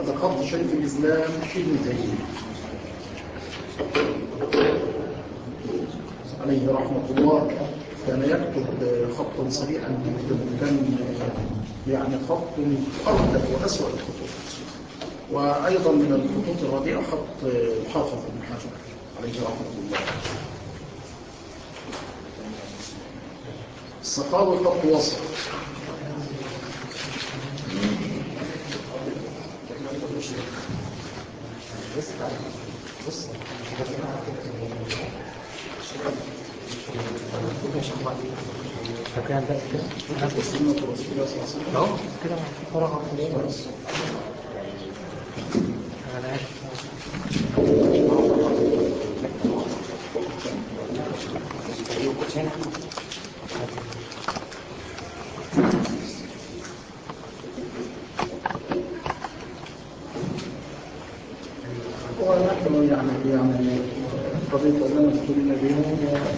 هذا خط شيخ الإسلام ابن تيمية عليه رحمة الله. كان يكتب خطا سريعا جدا، وكان يعني خط أردى وأسوأ الخطوط. وأيضا من الخطوط الرديئة خط الحافظ بن حجر عليه رحمة الله. السخاوي خط وسط. فكان بقى كده سنة رسول الله صلى الله عليه وسلم كده فرغ خلاص. انا عارف ونحن يعني قضية أننا تقولنا بهم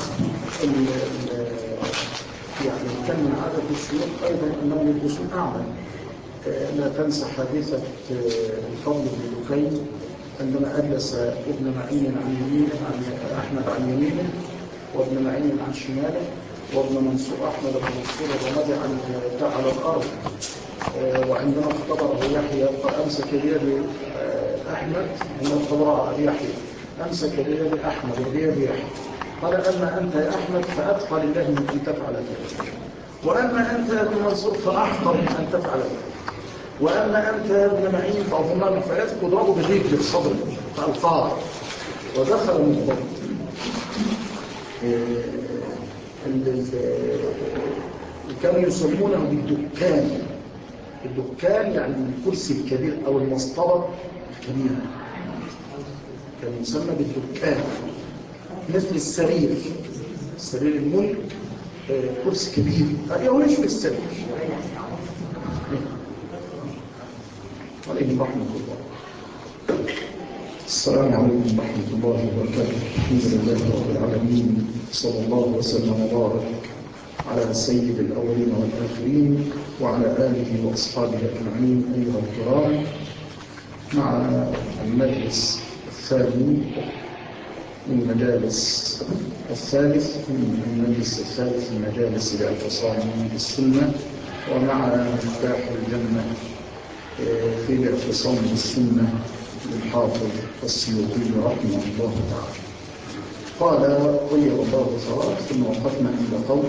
يعني كان من عادة الشيوخ أيضا أنهم يدرسون أعمى. لا تنسى حادثة الفضل بن دكين عندما أجلس ابن معين عن يمينه، أحمد عن يمينه، وابن معين عن شماله، وابن منصور أحمد بن منصور الرمادي على الأرض. وعندما اختبره يحيى أمسك بيد أحمد، عندما اختبره أبي يحيى أمسك بيد أحمد وبيد يحيى، قال: أما أنت يا أحمد فأتقى لله من أن تفعل ذلك، وأما أنت يا ابن منصور فأحقر من أن تفعل ذلك، وأما أنت يا ابن معين فأظن فياتك وضربه بالرجل في صدره فألقاه ودخل من الضرب. كانوا يسمونه بالدكان. الدكان يعني الكرسي الكبير أو المسطرة الكبيرة، كان يسمى بالدكان. مثل السرير الملك، كرسي كبير هو ليش بالسرير. عليهم رحمة الله. السلام عليكم ورحمة الله وبركاته. الحمد لله رب العالمين، صلى الله وسلم وبارك على سيد الأولين والآخرين وعلى آله وأصحابه أجمعين. أيها الكرام، مع المجلس الثاني من مجالس المجالس الاعتصام بالسنة، ومع مفتاح الجنة في الاعتصام بالسنة للحافظ السيوطي رحمه الله تعالى. قال: غير الله ثواب. ثم وقفنا عند قول: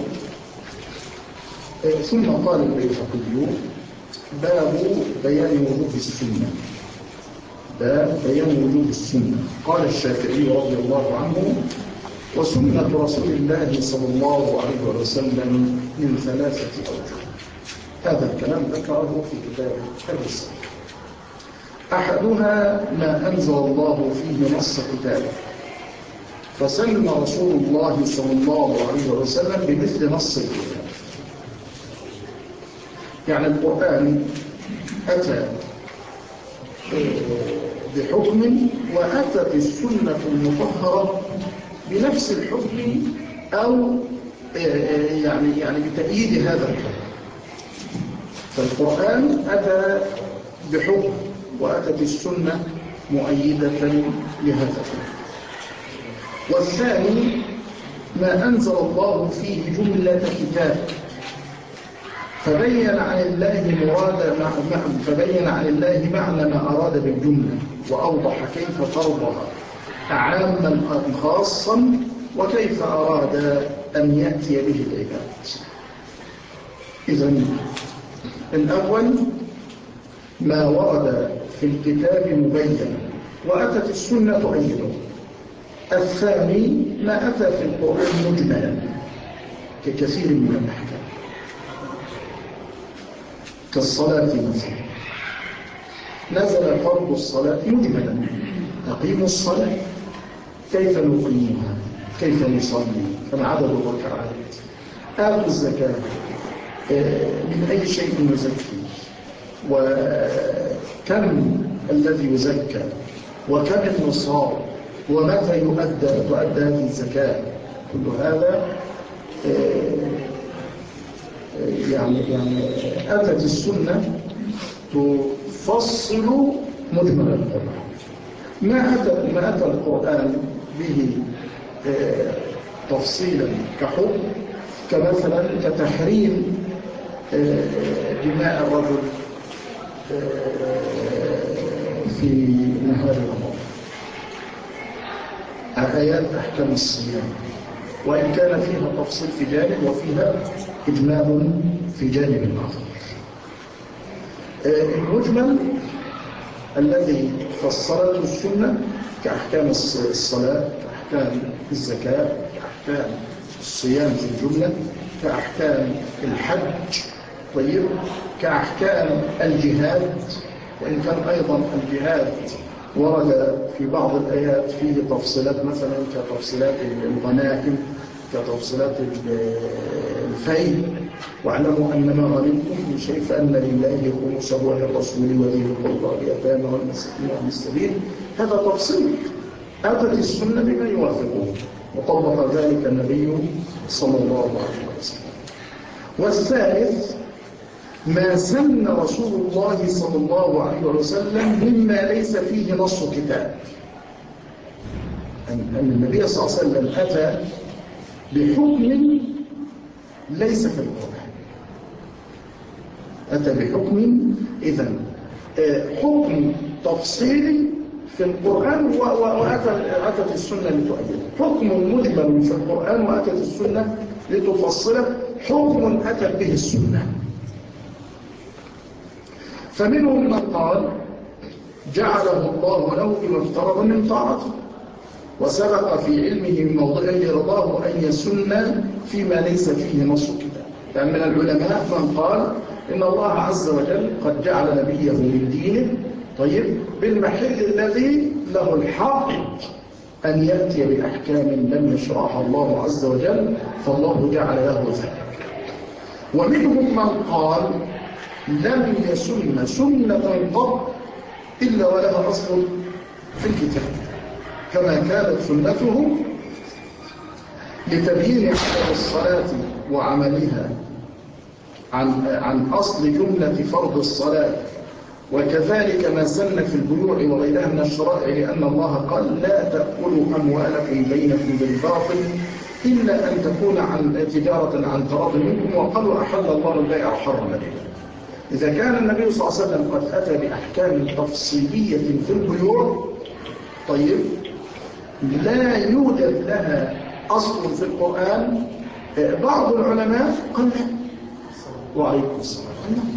ثم قال البيهقي: باب بيان وجوب السنة. باب بيان وجوب السنة. قال الشافعي رضي الله عنه: وسنة رسول الله صلى الله عليه وسلم من 3 أوجه. هذا الكلام ذكره في كتاب الرسالة. أحدها ما أنزل الله فيه نص كتابه، فسن رسول الله صلى الله عليه وسلم بمثل نص الكتاب. يعني القرآن أتى بحكم، وأتت السنة المطهرة بنفس الحكم أو يعني بتأييد هذا الحكم. فالقرآن أتى بحكم، وأتت السنة مؤيدة لهذا الحكم. والثاني ما أنزل الله فيه جملة كتاب، فبين عن الله معنى ما أراد بالجملة، وأوضح كيف فرضها عاما أم خاصا، وكيف أراد أن يأتي به العباد. إذن الأول ما ورد في الكتاب مبين، وأتت السنة أيضا. الثاني ما أتى في القرآن مجملا ككثير من الأحكام، كالصلاة مثلا، نزل فرض الصلاة مجملا: أقيموا الصلاة. كيف نقيمها؟ كيف نصلي؟ كم عدد الركعات؟ آتوا الزكاة. من أي شيء نزكي؟ وكم الذي يزكى؟ وكم النصاب؟ ومتى تؤدى هذه الزكاة؟ كل هذا يعني أتت السنة تفصل مجمل القرآن. ما أتى القرآن به تفصيلا كحكم، كمثلا كتحريم دماء الرجل في نهار رمضان، آيات أحكام الصيام، وإن كان فيها تفصيل في جانب وفيها إجمال في جانب آخر. المجمل الذي فصلته السنة كأحكام الصلاة، كأحكام الزكاة، كأحكام الصيام في الجملة، كأحكام الحج، طيب، كأحكام الجهاد، وإن كان أيضا الجهاد ورد في بعض الآيات فيه تفصيلات، مثلا كتفصيلات الغنائم، كتفصيلات الفيء. واعلموا أن ما غنمتم من شيء فأن لله خمسه وللرسول وذي القربى واليتامى والمساكين وابن السبيل. هذا تفصيل أتت السنة بما يوافقه، وطبق ذلك النبي صلى الله عليه وسلم. والثالث ما سن رسول الله صلى الله عليه وسلم مما ليس فيه نص كتاب. أن النبي صلى الله عليه وسلم أتى بحكم ليس في القرآن، أتى بحكم إذن حكم تفصيلي في القرآن وأتت السنة لتؤيده، حكم مجمل في القرآن وأتت السنة لتفصله، حكم أتت به السنة. فمنهم من قال جعله الله له بما افترض من طاعته، وسبق في علمه من موضعه رضاه أن يسن فيما ليس فيه نص كتاب. يعني من العلماء من قال إن الله عز وجل قد جعل نبيه من دينه، طيب، بالمحل الذي له الحق أن يأتي بأحكام لم يشرعها الله عز وجل، فالله جعل له ذلك. ومنهم من قال لم يسن سنة قط إلا ولها أصل في الكتاب، كما كانت سنته لتبيين عدد الصلاة وعملها عن أصل جملة فرض الصلاة، وكذلك ما سن في البيوع وغيرها من الشرائع، لأن الله قال لا تأكلوا أموالكم بينكم بالباطل إلا أن تكون عن تجارة عن تراض منكم، وقالوا أحل الله البيع وحرم الربا. إذا كان النبي صلى الله عليه وسلم قد أتى بأحكام تفصيلية في البيوع، طيب، لا يوجد لها أصل في القرآن، بعض العلماء قال لا، وعليكم السلام،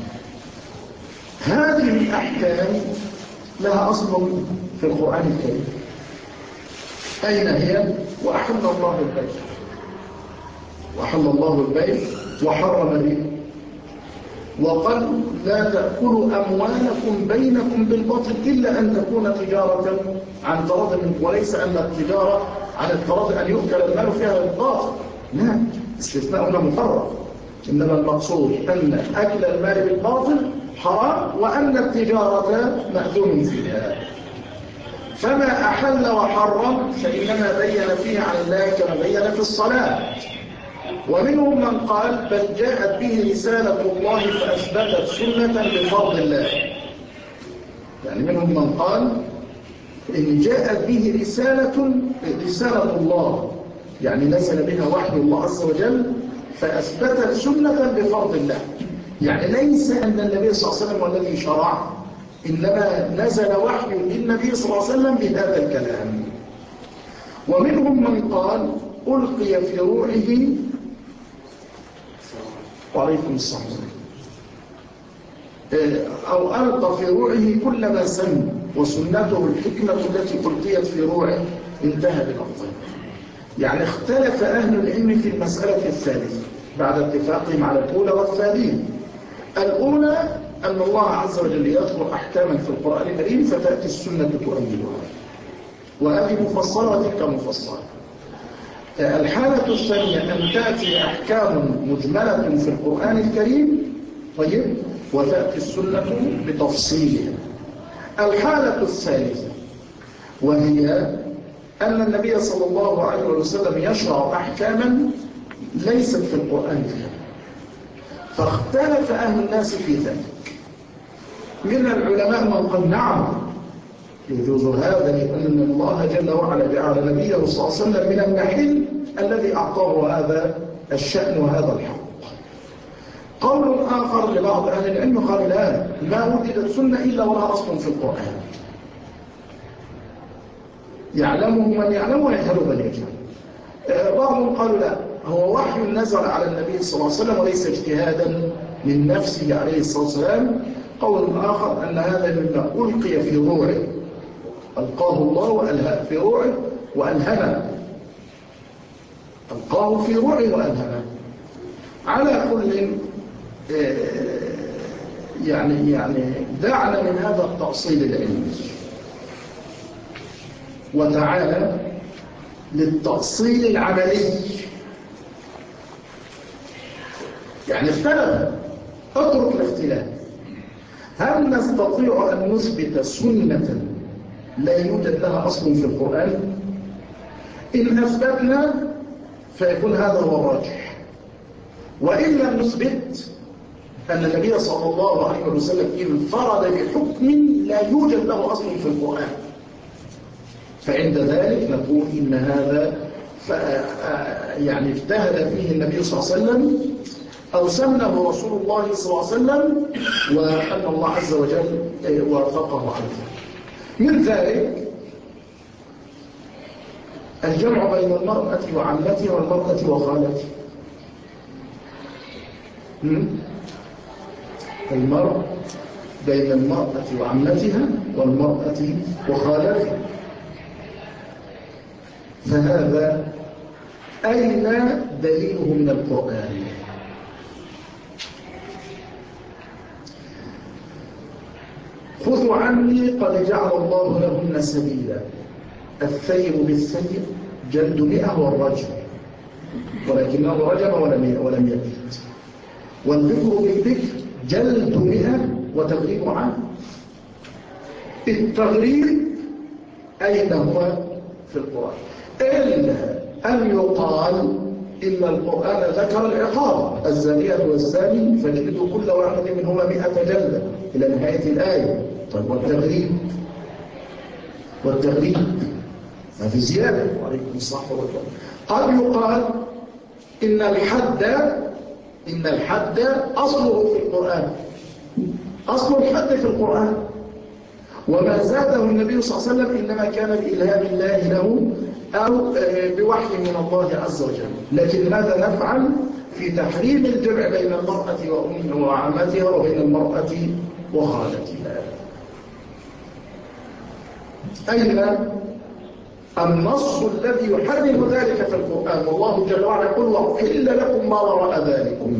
هذه الأحكام لها أصل في القرآن الكريم. أين هي؟ وأحل الله البيع، وأحل الله البيع وحرم الربا، وقال لا تأكلوا أموالكم بينكم بالباطل إلا أن تكون تجارة عن تراض منكم، وليس أن التجارة عن التراض أن يؤكل المال فيها بالباطل، لا، استثناؤنا مفرط، إنما المقصود أن أكل المال بالباطل حرام، وأن التجارة مأذون فيها. فما أحل وحرم فإنما بين فيه عن الله كما بين في الصلاة. ومنهم من قال بل جاءت به رسالة الله فأثبتت سنة بفضل الله. يعني منهم من قال إن جاءت به رسالة الله، يعني نزل بها وحي الله عز وجل فأثبتت سنة بفضل الله، يعني ليس أن النبي صلى الله عليه وسلم والذي شرع، إنما نزل وحي للنبي صلى الله عليه وسلم بهذا الكلام. ومنهم من قال ألقي في روحه، وعليكم السلام، أو ألقى في روحه كل ما سن، وسنته الحكمة التي ألقيت في روحه، انتهى بالأفضل. يعني اختلف أهل العلم في المسألة الثالثة بعد اتفاقهم على الأولى والثانية. الأولى أن الله عز وجل يذكر أحكاما في القرآن الكريم فتأتي السنة تؤيدها، وهذه مفصلة وتلك مفصلة. الحالة الثانية أن تأتي أحكام مجملة في القرآن الكريم، طيب، وتأتي السنة بتفصيلها. الحالة الثالثة وهي أن النبي صلى الله عليه وسلم يشرع أحكاما ليست في القرآن الكريم، فاختلف أهل الناس في ذلك. من العلماء من قال نعم، يجوز هذا لأن الله جل وعلا جعل نبيه صلى الله عليه وسلم من المحل الذي أعطاه هذا الشأن وهذا الحق. قول آخر لبعض أهل العلم قال لا، ما وجدت سنة إلا ولها أصل في القرآن، يعلمه من يعلم ويجهله من يجهل. بعضهم قالوا لا، هو وحي نزل على النبي صلى الله عليه وسلم وليس اجتهادا من نفسه عليه الصلاة والسلام. قول آخر أن هذا مما ألقي في روعه، ألقاه الله في روعه وألهمه، ألقاه في روعه وألهمه. على كل يعني دعنا من هذا التأصيل العلمي وتعالى للتأصيل العملي. يعني اختلف، اترك الاختلاف. هل نستطيع أن نثبت سنة لا يوجد لها أصل في القرآن؟ إن أثبتنا فيكون هذا هو الراجح، وإن لم نثبت أن النبي صلى الله عليه وسلم انفرد بحكم لا يوجد له أصل في القرآن، فعند ذلك نقول إن هذا يعني اجتهد فيه النبي صلى الله عليه وسلم أو سنه رسول الله صلى الله عليه وسلم، وأن الله عز وجل وافقه على ذلك. من ذلك الجمع بين المرأة وعمتها والمرأة وخالتها. المرأة بين المرأة وعمتها والمرأة وخالتها، فهذا أين دليله من القرآن؟ خذوا عني قد جعل الله لهن سبيلا، الثيب بالثيب جلد 100 والرجم، ولكنه رجم ولم يبيت، والذكر بالذكر جلد 100 وتغريب عنه. التغريب أين هو في القرآن؟ إلا أن يقال إن القرآن ذكر العقاب، الزانية والزاني فاجلدوا كل واحد منهما 100 جلدة إلى نهاية الآية. طيب والتغريب ما في زيادة، وعليكم الصحة والسلام. قد يقال إن الحد أصله في القرآن، أصل الحد في القرآن، وما زاده النبي صلى الله عليه وسلم إنما كان بإلهام الله له أو بوحي من الله عز وجل. لكن ماذا نفعل في تحريم الجمع بين المرأة وعمتها وبين المرأة وخالتها؟ أين النص الذي يحرم ذلك في القرآن؟ والله جل وعلا يقول وأحل لكم ما وراء ذلكم.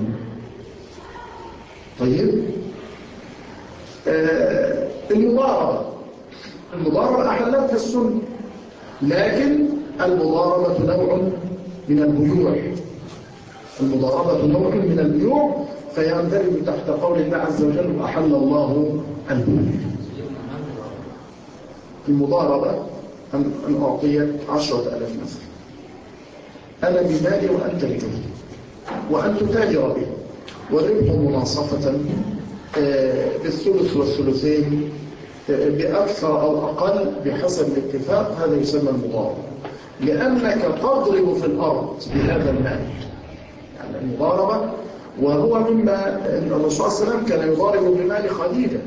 طيب، المضاربة أحلتها السنة، لكن المضاربة نوع من البيوع، المضاربة نوع من البيوع، فيندرج تحت قول الله عز وجل وأحل الله البيوع. المضاربة أن أعطيك 10,000 مثلا، أنا بمالي وأنت بجهدي، وأن تتاجر به، والربح مناصفة بالثلث والثلثين بأكثر أو أقل بحسب الاتفاق. هذا يسمى المضاربة، لأنك تضرب في الأرض بهذا المال. يعني المضاربة، وهو مما الرسول صلى الله عليه وسلم كان يضارب بمال خديجة.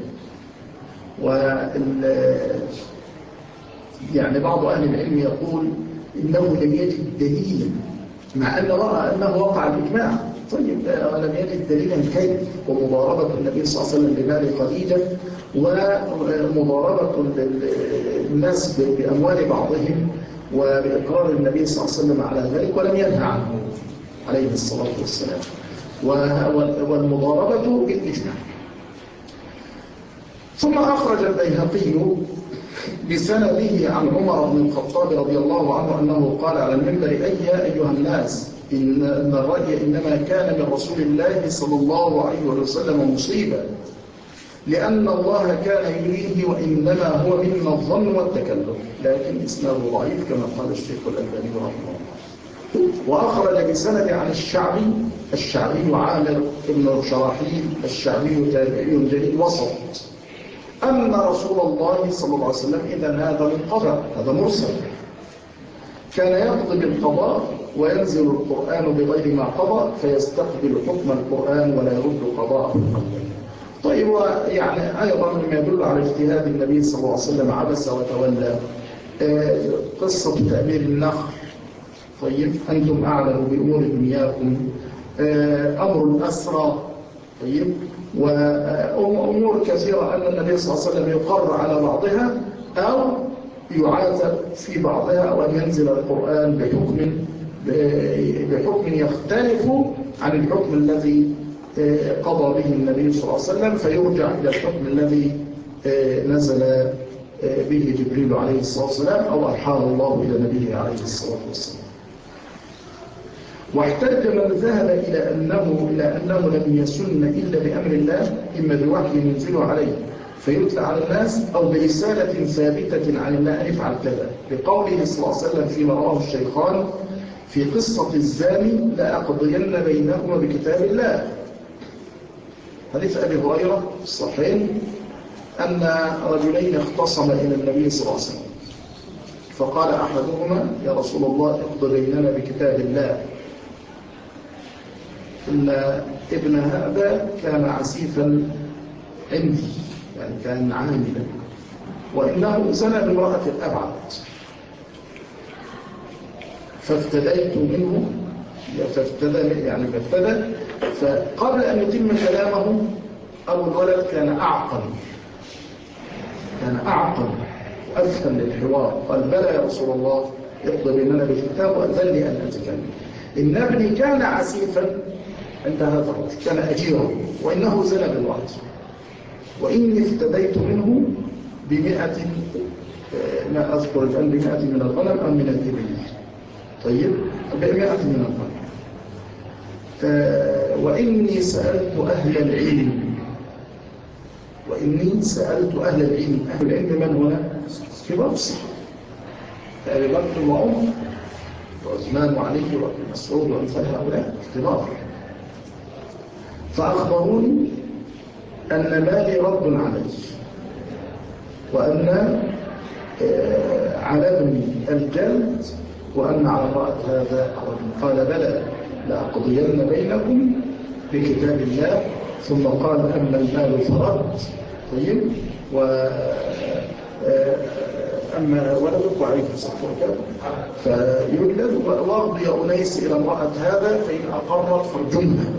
يعني بعض أهل العلم يقول إنه لم يجد دليلا، مع أن رأى أنه وقع الإجماع. طيب، لم يجد دليلا كيف ومضاربة النبي صلى الله عليه وسلم بمال خديجة ومضاربة الناس بأموال بعضهم وبإقرار النبي صلى الله عليه وسلم على ذلك ولم ينهى عنه عليه الصلاة والسلام، والمضاربة بالإجماع. ثم أخرج البيهقي بسنده عن عمر بن الخطاب رضي الله عنه أنه قال على المنبر يا أيها الناس إن الرأي إنما كان من رسول الله صلى الله عليه وسلم مصيبة، لأن الله كان يريه وإنما هو منا الظن والتكلف، لكن إسناده ضعيف كما قال الشيخ الألباني رحمه الله. وأخرج بسند عن الشعبي عامر بن شراحيل الشعبي تابعي جليل وسط، أن رسول الله صلى الله عليه وسلم إذن هذا منقطع، هذا مرسل، كان يقضي بالقضاء وينزل القرآن بغير ما قضى فيستقبل حكم القرآن ولا يرد قضاءه الأول. طيب، يعني أيضا مما يدل على اجتهاد النبي صلى الله عليه وسلم عبس وتولى قصة تأمير النخل. طيب، أنتم أعلم بأمور دنياكم، أمر الأسرى، طيب، وأمور كثيرة أن النبي صلى الله عليه وسلم يقر على بعضها أو يعاتب في بعضها، أو أن ينزل القرآن بحكم يختلف عن الحكم الذي قضى به النبي صلى الله عليه وسلم، فيرجع إلى الحكم الذي نزل به جبريل عليه الصلاة والسلام أو أرحاه الله إلى نبيه عليه الصلاة والسلام. واحتج من ذهب إلى أنه لم يسن إلا بأمر الله، إما بوحي ينزل عليه فيتلى على الناس، أو برسالة ثابتة عن الله أن يفعل كذا، بقوله صلى الله عليه وسلم فيما رواه الشيخان في قصة الزاني لأقضين بينهما بكتاب الله. حديث أبي هريرة الصحيح أن رجلين اختصما إلى النبي صلى الله عليه وسلم، فقال أحدهما يا رسول الله اقض بيننا بكتاب الله، إن ابن هذا كان عسيفا عندي، يعني كان عاملا، وإنه زنى بامرأة الأبعد، فافتديت منه، فافتدى. فقبل أن يتم كلامه أبو الولد كان أعقل وأفهم للحوار، قال بلى يا رسول الله اقض بيننا بالكتاب وأذن لي أن أتكلم، إن ابني كان عسيفا عند هذا الرجل، كان أجيرا، وإنه زنى بامرأته، وإني افتديت منه ب100، ما أذكر الآن، ب100 من الغنم أم من الإبل، طيب، ب100 من الغنم. وإني سألت أهل العلم، أهل العلم من هنا؟ كبار الصحابة، أبي بكر وعمر وعثمان وعلي وابن مسعود وأمثال هؤلاء كبار، فأخبروني أن مالي رد علي، وأن على ابني الجلد، وأن على امرأة هذا الرجل. قال بلى لأقضين بينكم بكتاب الله، ثم قال أما المال فرد، طيب، أما ولدك وعليك صفرك فيولد، واقضي أنيس إلى امرأة هذا فإن أقرت فرجمها،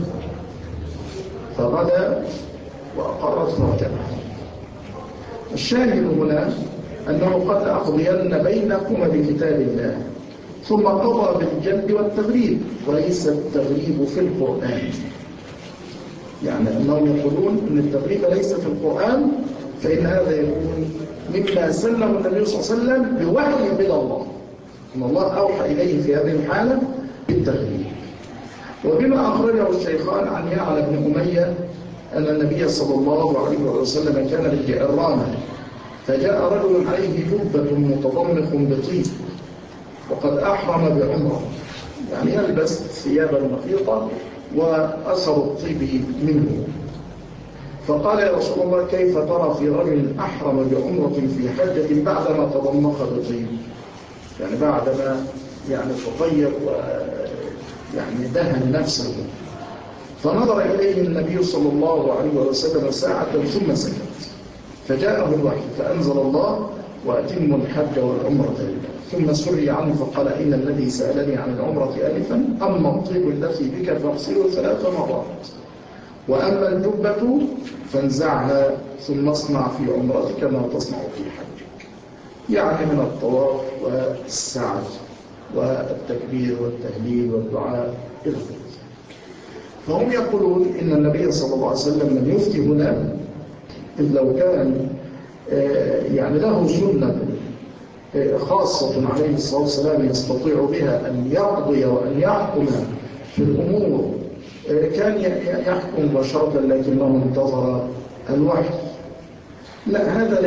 فغدا وأقرت فرجمها. الشاهد هنا أنه قد أقضين بينكم بكتاب الله، ثم قضى بالجلد والتغريب، وليس التغريب في القرآن، يعني أنهم يقولون أن التغريب ليس في القرآن، فإن هذا يكون مما سلم النبي صلى الله عليه وسلم بوحي من الله، أن الله أوحى إليه في هذه الحالة بالتغريب. وبما أخرجه الشيخان عن يعلى بن أمية أن النبي صلى الله عليه وسلم كان بالجعرانة، فجاء رجل عليه جبة متضمخ بطيب، وقد أحرم بعمره، يعني يلبس ثيابا نقيطة وأثر الطيب منه، فقال يا رسول الله كيف ترى في رجل أحرم بعمرة في حجة بعدما تضمخ بطيب، يعني بعدما تطيب ويعني دهن نفسه. فنظر إليه النبي صلى الله عليه وسلم ساعة ثم سكت، فجاءه الوحي فأنزل الله وأتموا الحج والعمرة لله، ثم سري عنه فقال إن الذي سألني عن العمرة آنفا أما الطيب التي بك فاغسله 3 مرات، وأما الجبة فانزعها ثم اصنع في عمرتك ما تصنع في حجك، يعني من الطواف والسعي والتكبير والتهليل والدعاء إلى ذلك. فهم يقولون إن النبي صلى الله عليه وسلم لم يفتي هنا، إذ لو كان له سنة خاصة عليه الصلاة والسلام يستطيع بها أن يقضي وأن يحكم في الأمور، كان يحكم مباشرة، لكنه انتظر الوحي. لا، هذا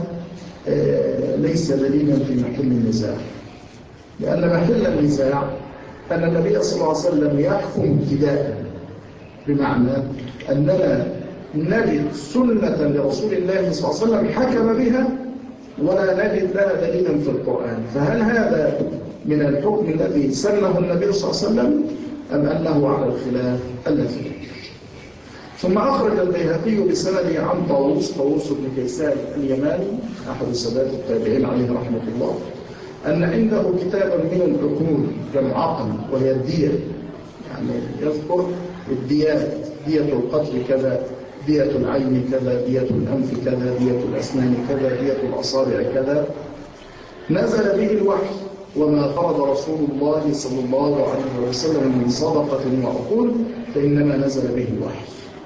ليس دليلا في محل النزاع، لأن محل النزاع أن النبي صلى الله عليه وسلم يحكم ابتداء، بمعنى أننا نجد سنة لرسول الله صلى الله عليه وسلم حكم بها ولا نجد لها دليلا في القرآن. فهل هذا من الحكم الذي سنه النبي صلى الله عليه وسلم أم أنه على الخلاف الذي؟ ثم أخرج البيهقي بسنده عن طاووس بن كيسان اليماني أحد السادات التابعين عليه رحمة الله أن عنده كتابا من العقول جمع عقل وهي الدية، يعني يذكر الديات، دية القتل كذا، دية العين كذا، دية الأنف كذا، دية الأسنان كذا، دية الأصابع كذا. نزل به الوحي وما فرض رسول الله صلى الله عليه وسلم من صدقة وعقول فإنما نزل به الوحي.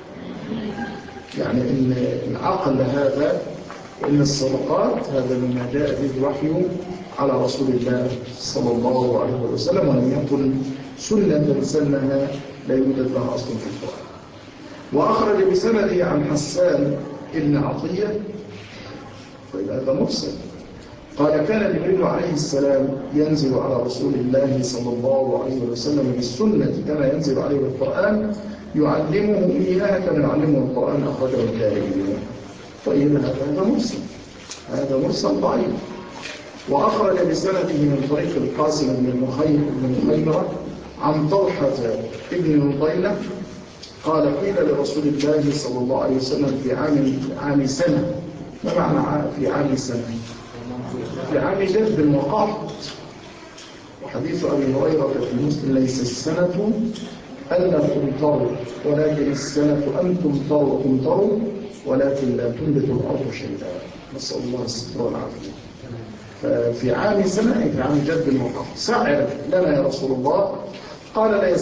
يعني إن العقل هذا وإن الصدقات هذا مما جاء به الوحي على رسول الله صلى الله عليه وسلم، ولم يكن سنة سنها لا يوجد لها أصل في القرآن. وأخرج بسنده عن حسان ابن عطية، هذا مرسل، قال كان جبريل عليه السلام ينزل على رسول الله صلى الله عليه وسلم بالسنة كما ينزل عليه القرآن يعلمه إياها كما يعلمه القرآن. أخرجه الدارمي. طيب هذا مرسل ضعيف. وأخرج بسنده من طريق القاسم بن مخيمرة عن طلحة ابن نضيلة قال قيل لرسول الله صلى الله عليه وسلم في عام سنة. ما معنى في عام سنة؟ في عام جد وقحط. وحديث أبي هريرة في مسلم ليس السنة ألا تمطروا ولكن السنة أن تمطروا ولكن لا تنبت الأرض شيئا. نسأل الله الستر والعافية. ففي عام سنة في عام جد وقحط سعر لنا يا رسول الله. قال لا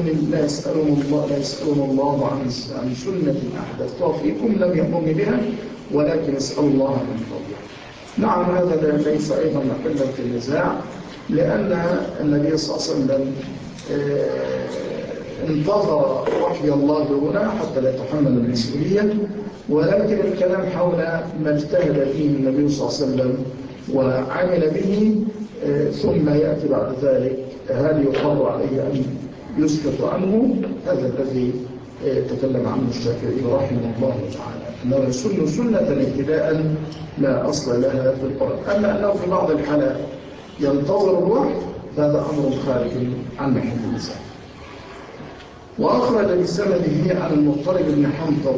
يسألون الله عن سنة أحدثتها فيكم لم يأمرني بها ولكن اسأل الله من فضله. نعم هذا ليس أيضا محلا في النزاع، لأن النبي صلى الله عليه وسلم انتظر وحي الله هنا حتى لا يتحمل المسؤولية، ولكن الكلام حول ما اجتهد فيه النبي صلى الله عليه وسلم وعمل به ثم يأتي بعد ذلك هل يقر عليه أن يسكت عنه. هذا الذي تكلم عنه الشافعي رحمه الله تعالى، أنه يسن سنة ابتداء لا أصل لها في القرآن. أما أنه في بعض الحالات ينتظر الوحي فهذا أمر خارج عن محل النزاع. وأخرج بسنده عن المضطرب بن حنظل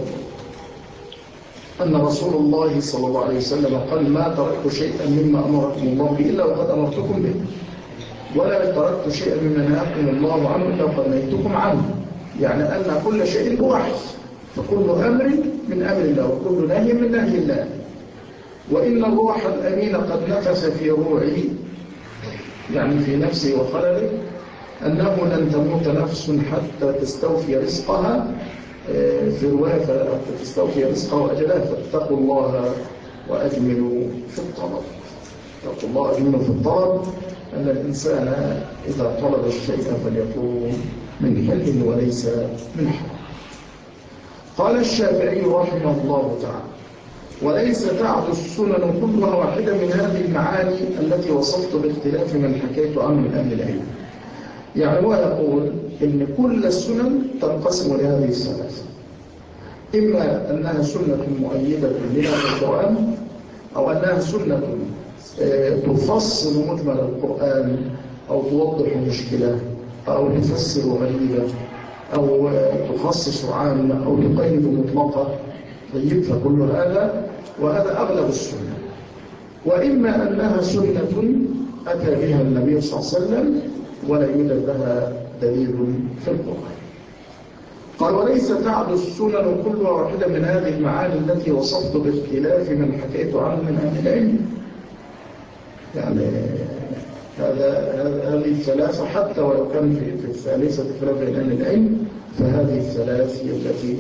أن رسول الله صلى الله عليه وسلم قال ما تركت شيئا مما أمركم الله به إلا وقد أمرتكم به ولا تركت شيئا مما نهاكم الله عنه إلا وقد نهيتكم عنه. يعني أن كل شيء بوحي، فكل أمر من أمر الله وكل نهي من نهي الله. وإن الروح الأمين قد نفس في روعي، يعني في نفسي وخلله، أنه لن تموت نفس حتى تستوفي رزقها، في رواية حتى تستوفي رزقها وأجلها فاتقوا الله وأجملوا في الطلب. اتقوا الله وأجملوا في الطلب، أن الإنسان إذا طلب الشيء فليطلب من حل وليس من حرام. قال الشافعي رحمه الله تعالى وليس تعد السنن كلها واحدة من هذه المعاني التي وصفت باختلاف من حكيت عنه من أهل العلم. يعني هو يقول إن كل السنن تنقسم لهذه الثلاثة، إما أنها سنة مؤيدة لنا في القرآن، أو أنها سنة تفصل مجمل القرآن أو توضح مشكلة أو تفسر غريبة أو تخصص عامة أو تقيد مطلقة. طيب فكل هذا وهذا أغلب السنة. وإما أنها سنة أتى بها النبي صلى الله عليه وسلم ولا يوجد لها دليل في القرآن. قال وليس تعد السنن كلها واحدة من هذه المعاني التي وصفت باختلاف من حكيت عنه من أهل العلم. يعني هذه الثلاثة حتى ولو كان في الثالثة خلاف بين أهل العلم، فهذه الثلاث هي التي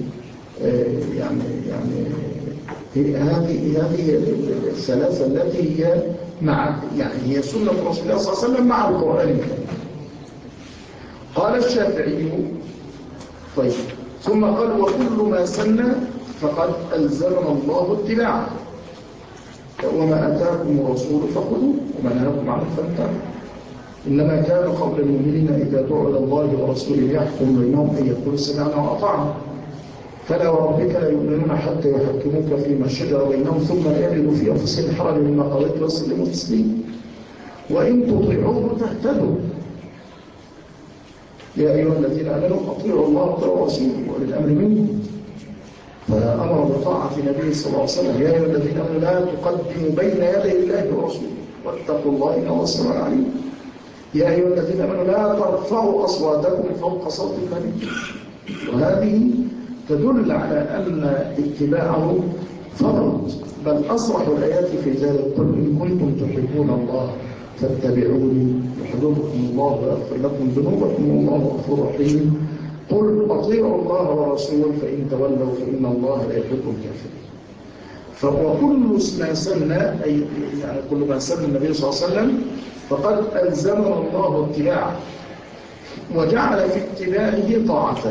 هذه الثلاثة التي هي مع هي سنة رسول الله صلى الله عليه وسلم مع القرآن الكريم. قال الشافعي طيب ثم قال وكل ما سن فقد ألزمنا الله اتباعه وما أتاكم الرسول فخذوه وما نهاكم عنه فانتهوا. إنما كان قول المؤمنين إذا دعوا إلى الله ورسوله يحكم بينهم أن يقولوا سمعنا وأطعنا. فلا وربك لا يؤمنون حتى يحكموك فيما شجر بينهم ثم لا يجدوا في أنفسهم حرجا مما قضيت ويسلموا تسليما وإن تطيعوه تهتدوا يا أيها الذين آمنوا أطيعوا الله وأطيعوا الرسول وأولي الأمر منكم فأمر بطاعة النبي صلى الله عليه وسلم يا أيها الذين آمنوا لا تقدموا بين يدي الله ورسوله واتقوا الله إن الله سميع عليم يا أيها الذين آمنوا لا ترفعوا أصواتكم فوق صوت النبي وهذه تدل على أن اتباعه فرض بل أصرح الآيات في ذلك قل إن كنتم تحبون الله فاتبعوني يحببكم الله ويغفر لكم ذنوبكم والله غفور رحيم قل أطيعوا الله ورسوله فإن تولوا فإن الله لا يحب الكافرين فكل ما سن أي يعني كل ما سن النبي صلى الله عليه وسلم فقد ألزمنا الله اتباعه وجعل في اتباعه طاعته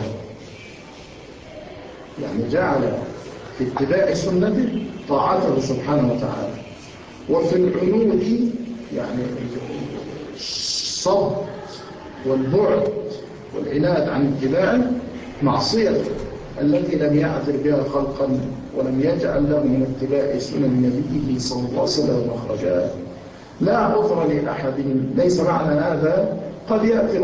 يعني جعل في اتباع سنته طاعته سبحانه وتعالى وفي العنود يعني الصد والبعد والعناد عن اتباعه معصيته التي لم يعذر بها خلقا ولم يجعل له من اتباع سنن نبيه صلى الله عليه وسلم مخرجا لا عذر لأحد ليس معنى هذا قد يأتي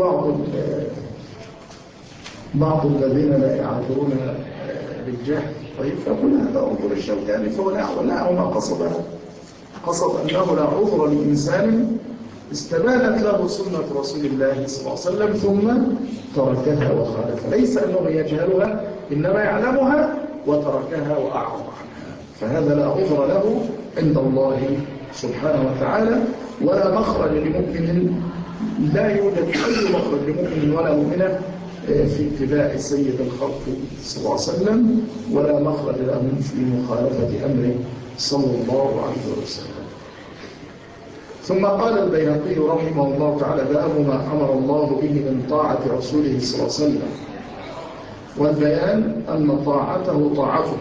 بعض الذين لا يعذرون بالجهل طيب فقل هذا انظر الشوكاني فهو لا وما قصد أنه لا عذر لإنسان استبانت له سنة رسول الله صلى الله عليه وسلم ثم تركها وخالفها ليس أنه يجهلها إنما يعلمها وتركها وأعرض عنها فهذا لا عذر له عند الله سبحانه وتعالى ولا مخرج لمؤمن لا يوجد أي مخرج لمؤمن ولا مؤمنة في اتباع سيد الخلق صلى الله عليه وسلم ولا مخرج لهم في مخالفة أمره صلى الله عليه وسلم ثم قال البيهقي رحمه الله تعالى باب ما أمر الله به من طاعة رسوله صلى الله عليه وسلم والبيان أن طاعته طاعته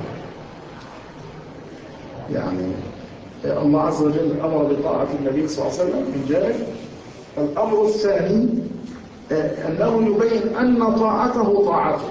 يعني الله عز وجل أمر بطاعة النبي صلى الله عليه وسلم من جانب الأمر الثاني أنه يبين أن طاعته طاعته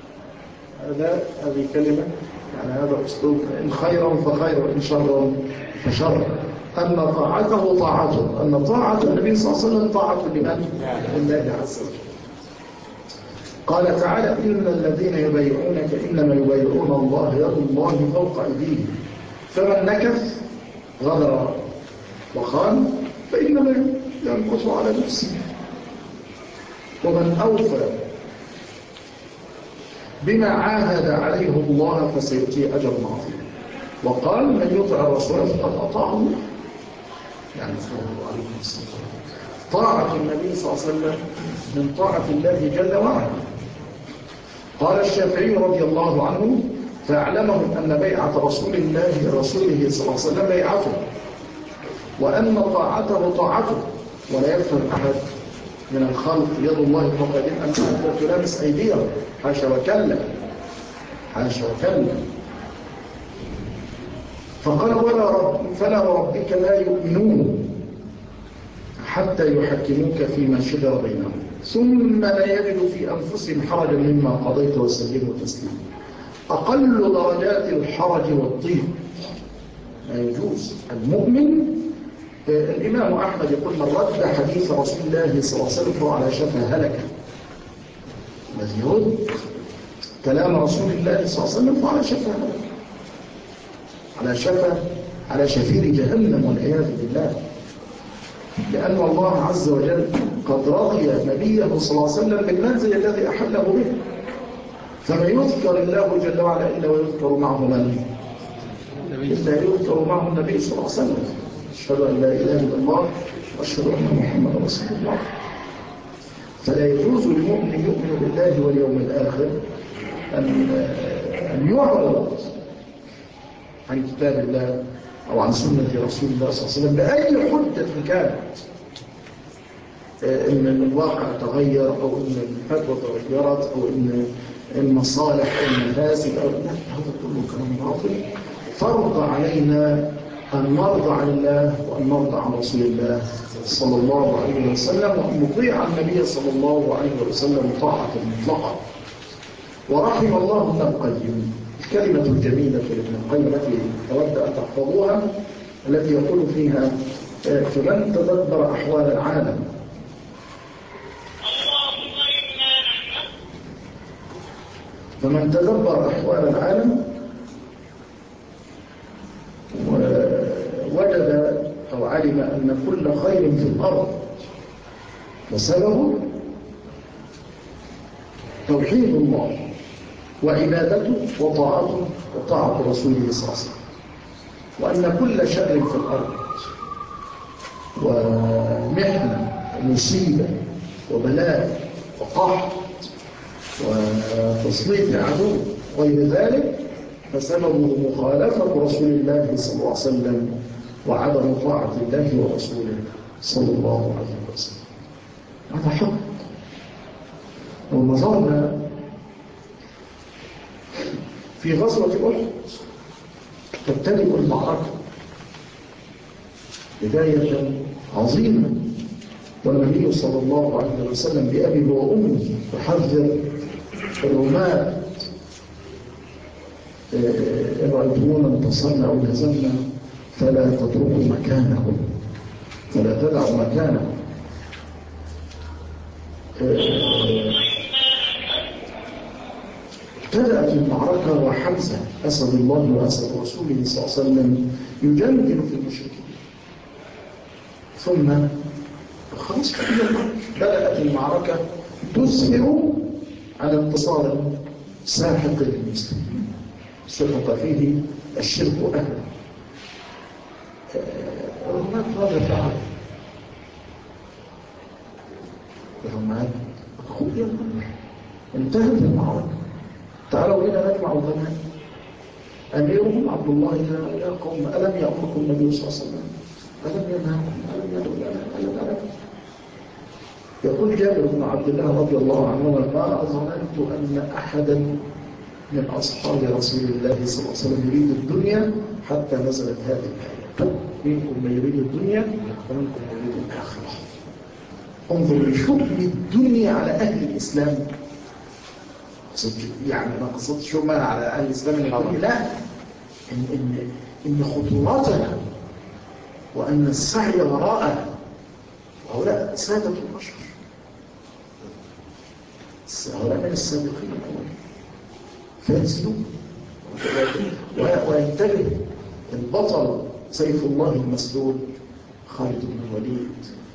هذه كلمة يعني هذا أسلوب إن خيرا فخير وإن شرا فشر أن طاعته طاعته أن طاعة النبي صلى الله عليه وسلم طاعة لمن؟ لله عز وجل قال تعالى إن الذين يبايعونك إنما يبايعون الله يد الله فوق أيديهم فمن نكث غدر وخان فإنما ينكث على نفسه ومن أوفى بما عاهد عليه الله فسيؤتيه أجر عظيما وقال من يطع الرسول فقد أطاع الله يعني صلى الله عليه وسلم طاعة النبي صلى الله عليه وسلم من طاعة الله جل وعلا قال الشافعي رضي الله عنه فأعلمهم أن بيعة رسوله صلى الله عليه وسلم بيعته وأن طاعته طاعته ولا يفهم أحد من الخلق يد الله فوق أيديهم أن تلامس أيديهم حاشا وكلا حاشا وكلا فقال فلا وربك لا يؤمنون حتى يحكموك فيما شجر بينهم ثم لا يجدوا في أنفسهم حرجا مما قضيت وسلموا تسليما أقل درجات الحرج والضيق لا يجوز المؤمن الإمام أحمد يقول من رد حديث رسول الله صلى الله عليه وسلم فهو على شفا هلكة الذي يرد كلام رسول الله صلى الله عليه وسلم فهو على شفا هلكة على شفير جهنم والعياذ بالله لأن الله عز وجل قد رضي نبيه صلى الله عليه وسلم بالمنزل الذي أحله به فما يذكر الله جل وعلا إلا ويذكر معه من؟ إلا يذكر معه النبي صلى الله عليه وسلم أشهد أن لا إله إلا الله وأشهد أن محمدا رسول الله فلا يجوز للمؤمن يؤمن بالله واليوم الآخر أن يعرض عن كتاب الله أو عن سنة رسول الله صلى الله عليه وسلم بأي حجة كانت إن الواقع تغير أو إن الفتوى تغيرت أو إن المصالح أو المفاسد أو لا هذا كله كلام باطل فرض علينا أن نرضى عن الله وأن نرضى عن رسول الله صلى الله عليه وسلم وأن نطيع النبي صلى الله عليه وسلم طاعة مطلقة ورحم الله ابن القيم. الكلمة الجميلة لابن القيم التي أود أن تحفظوها، التي يقول فيها: فمن تدبر أحوال العالم ووجد أو علم أن كل خير في الأرض فسببه توحيد الله وعبادته وطاعته وطاعة رسوله صلى الله عليه وسلم، وأن كل شر في الأرض ومحنة ومصيبة وبلاء وقحط وتسليط عدو غير ذلك فسببه مخالفة رسول الله صلى الله عليه وسلم وعدم طاعة الله ورسوله صلى الله عليه وسلم. هذا حق. لو نظرنا في غزوة أحد تبتدئ المعركة بداية عظيمة، والنبي صلى الله عليه وسلم بأبي وأمه يحذر الرماة: إن رأيتمونا انتصرنا أو هزمنا فلا تتركوا مكانهم، فلا تدعوا مكانهم. ابتدأت المعركة وحمزة أسد الله وأسد رسوله صلى الله عليه وسلم يجندل في المشركين، ثم خلاص بدأت المعركة تسهر على انتصار ساحق للمسلمين سحق فيه الشرك أهله. الرماة ماذا فعل؟ الرماة أخويا انتهت المعركة، تعالوا بنا نجمع الغنائم. أميرهم عبد الله: يا قوم ألم يأمركم النبي صلى الله عليه وسلم؟ ألم ينهاكم؟ ألم يدعو لنا؟ ألم يقول جابر بن عبد الله رضي الله عنهما: ما ظننت أن أحدا من أصحاب رسول الله صلى الله عليه وسلم يريد الدنيا حتى نزلت هذه الآية: منكم من يريد الدنيا ومنكم من يريد الآخرة. انظر لشؤم الدنيا على أهل الإسلام. يعني ما قصدت شؤمها على أهل الإسلام من الدنيا، لا، إن خطورتها وأن السعي وراءها. وهؤلاء سادة البشر، هؤلاء من السابقين الأولين، فينزلوا وينتبه البطل سيف الله المسلول خالد بن الوليد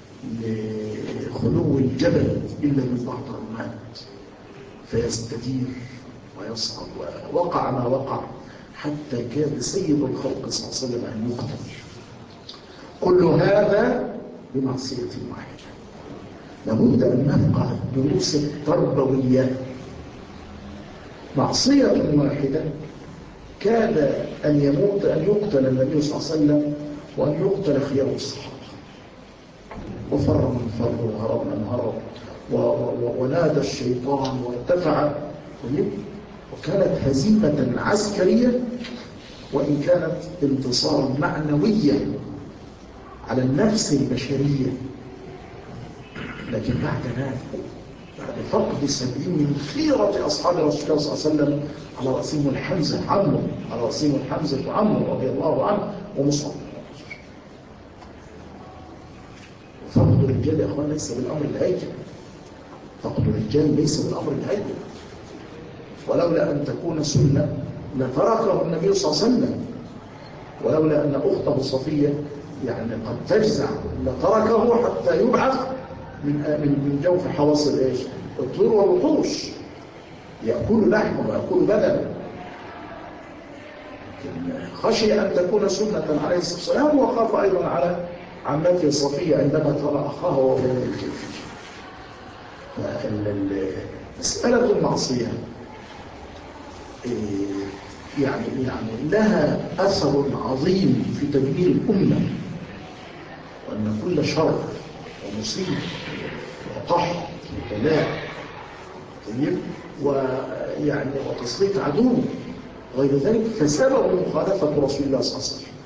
لخلو الجبل إلا من بعض الرماة فيستدير ويصعد، ووقع ما وقع حتى كاد سيد الخلق صلى الله عليه وسلم أن يقتل. كل هذا بمعصية واحدة. لابد أن نفقه الدروس التربوية. معصية واحدة كاد أن يقتل النبي صلى الله عليه وسلم وأن يقتل خيار الصحابة، وفر من فر وهرب من هرب، ونادى الشيطان وارتفع، وكانت هزيمة عسكرية وإن كانت انتصارا معنويا على النفس البشرية. لكن بعد فقد 70 من خيرة أصحاب رسول الله صلى الله عليه وسلم على رأسهم الحمزة عمه، على رأسهم الحمزة عمه رضي الله عنه ومصعب. فقد الرجال يا أخوان ليس بالأمر الهيجة، فقد الرجال ليس بالأمر الهيجة. ولولا أن تكون سنة لتركه النبي صلى الله عليه وسلم، ولولا أن أخته صفية يعني قد تجزع لتركه حتى يبعث من جوف حواصل ايش؟ الطيور والوحوش، يأكل لحمه ويأكل بدنه. خشي أن تكون سنة عليه الصلاة والسلام، وخاف أيضا على عمته صفية عندما ترى أخاه وهو الكفر. مسألة المعصية يعني لها أثر عظيم في تدمير الأمة، وأن كل شر ومصيبة وقحط وبلاء ويعني وتسليط عدو غير ذلك فسبب مخالفة رسول الله صلى الله عليه وسلم.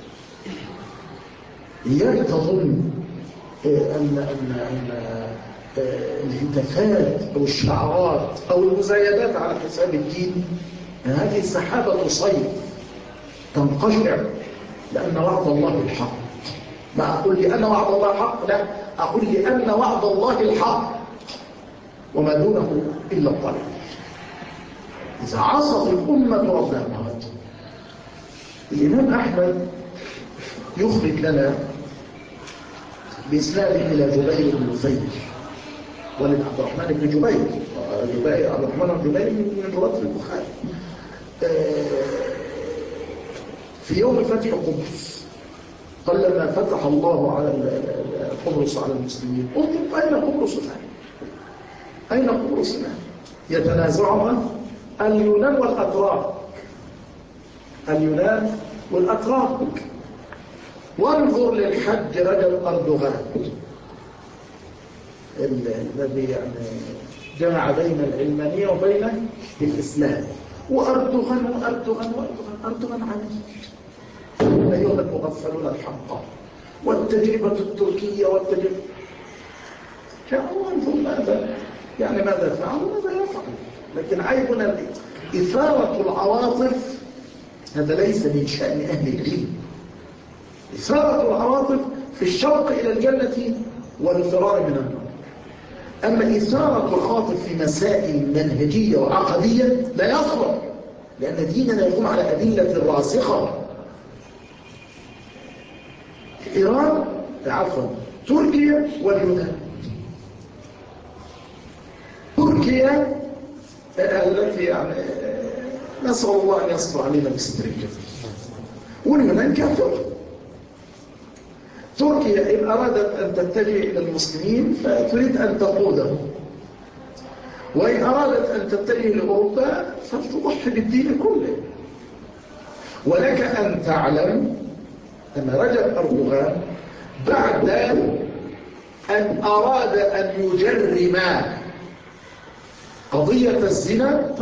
إياك تظن أن الهتافات أو الشعارات أو المزايدات على حساب الدين، هذه سحابة تصيب تنقشع، لأن وعد الله الحق. ما أقول لأن وعد الله حق، لا، أقول لأن وعد الله الحق وما دونه إلا الضلال. إذا عصت الأمة ربها مرات. الإمام أحمد يخرج لنا بإسناد إلى جبير بن نفيل ولد عبد الرحمن بن جبير. عبد الرحمن بن جبير من رواة البخاري. في يوم فتح قبرص قال لما فتح الله على قبرص على المسلمين قلت أين قبرص الآن؟ أين قبرص الآن؟ يتنازعها اليونان والأتراك. اليونان والأتراك. وانظر للحج رجب أردوغان الذي يعني جمع بين العلمانية وبين الإسلام. وأردوغان عنيد. أيها المغفلون الحمقى. والتجربة التركية والتجربة انظر ماذا فعل وماذا يفعل. لكن عيبنا إثارة العواطف هذا ليس من شأن أهل العلم. إثارة العواطف في الشوق إلى الجنة والفرار من النار. أما إثارة العواطف في مسائل منهجية وعقدية لا يصلح، لأن ديننا يقوم على أدلة راسخة. إيران تركيا واليونان. تركيا التي يعني نسأل الله أن يصبر علينا بستر الجميع. واليونان كافر. تركيا إن أرادت أن تتجه إلى المسلمين فتريد أن تقودهم، وإن أرادت أن تتجه لأوروبا فلتضحي بالدين كله. ولك أن تعلم أن رجب أردوغان بعد أن أراد أن يجرم قضية الزنا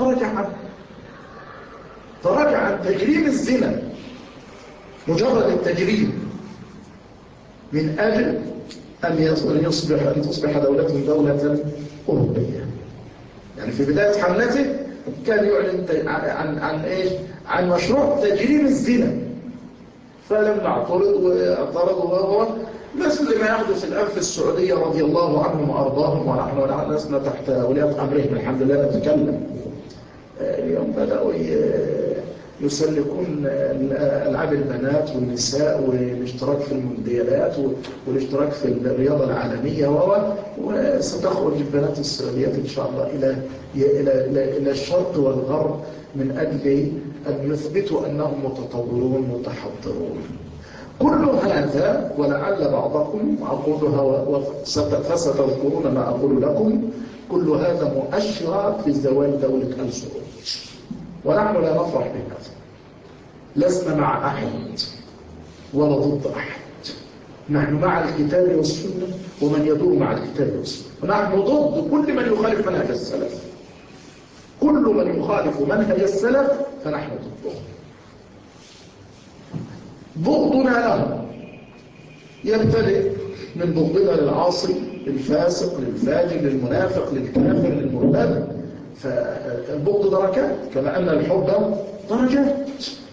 تراجع عن تجريم الزنا، مجرد التجريم، من أجل أن تصبح دولته دولة أوروبية. يعني في بداية حملته كان يعلن عن مشروع تجريم الزنا، فلما اعترضوا وهو مثل ما يحدث الآن في السعودية رضي الله عنهم وأرضاهم، ونحن لسنا تحت ولاية أمرهم الحمد لله نتكلم. اليوم بدأوا يسلكون ألعاب البنات والنساء والاشتراك في المونديالات والاشتراك في الرياضة العالمية، وستخرج البنات السعوديات إن شاء الله إلى الشرق والغرب من أجل أن يثبتوا أنهم متطورون متحضرون. كل هذا ولعل بعضكم أقولها فستذكرون ما أقول لكم، كل هذا مؤشرات لزوال دولة آل سعود، ونحن لا نفرح بهذا. لسنا مع أحد ولا ضد أحد، نحن مع الكتاب والسنة ومن يدور مع الكتاب والسنة، ونحن ضد كل من يخالف منهج السلف. كل من يخالف منهج السلف فنحن ضده. بغضنا له يبتدئ من بغضنا للعاصي، للفاسق، للفاجر، للمنافق، للكافر، للمرتد. فالبغض دركات كما أن الحب درجات.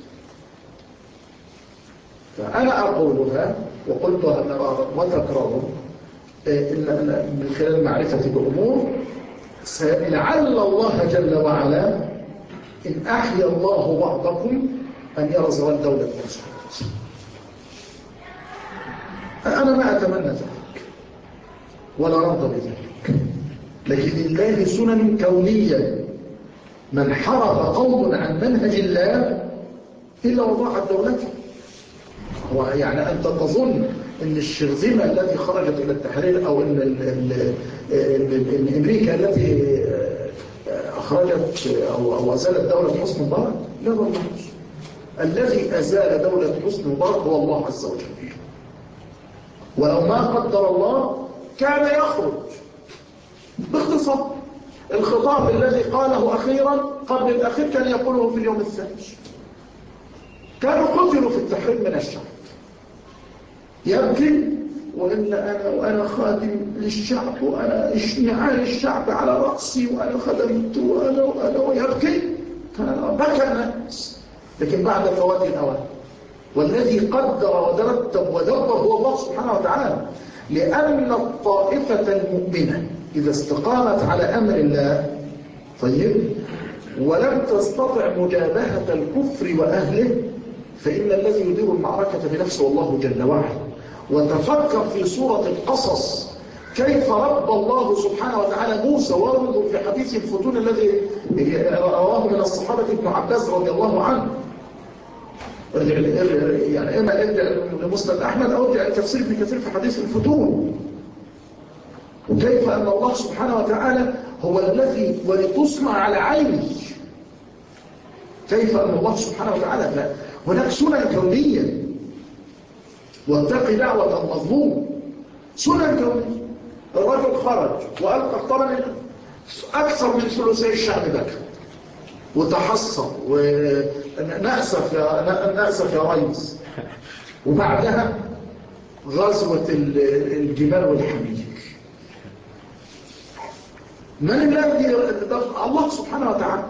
فأنا أقولها وقلتها مرارا وتكرارا من خلال معرفتي بأمور لعل الله جل وعلا إن أحيا الله بعضكم أن يرى زوال دولة مسلمة. أنا ما أتمنى ذلك ولا أرضى بذلك، لكن لله سنن كونية. من حرف قوم عن منهج الله إلا وضاعت دولته. ويعني أنت تظن أن الشرذمة التي خرجت إلى التحرير أو أن أمريكا التي أخرجت أو أزالت دولة حسني مبارك، لا والله، الذي أزال دولة حسني مبارك هو الله عز وجل. ولو ما قدر الله كان يخرج باختصار. الخطاب الذي قاله أخيرا قبل الأخير كان يقوله في اليوم الثاني. كانوا قتلوا في التحرير من الشعب، يبكي وأنا خادم للشعب، وأنا نعال الشعب على رأسي، وأنا خدمت، وأنا ويبكي. بكى الناس، لكن بعد فوات الأوان. والذي قدر ودرتب ودبر هو الله سبحانه وتعالى، لأن الطائفة المؤمنة إذا استقامت على أمر الله طيب ولم تستطع مجابهة الكفر وأهله، فإن الذي يدير المعركة بنفسه الله جل وعلا. وتفكر في سورة القصص كيف رب الله سبحانه وتعالى موسى، وارد في حديث الفتون الذي رواه من الصحابة ابن عباس رضي الله عنه. يعني إما ارجع لمسند أحمد أو ارجع لتفسير ابن كثير في حديث الفتون، وكيف أن الله سبحانه وتعالى هو الذي ولتصنع على عيني. كيف أن الله سبحانه وتعالى هناك سنن كونية، واتق دعوة المظلوم. سنن كونية. الرجل خرج وألقى طبعا أكثر من ثلثي الشعب بكى وتحصر ونأسف يا ريس. وبعدها غزوة الجبال والحمير. من الذي الله سبحانه وتعالى.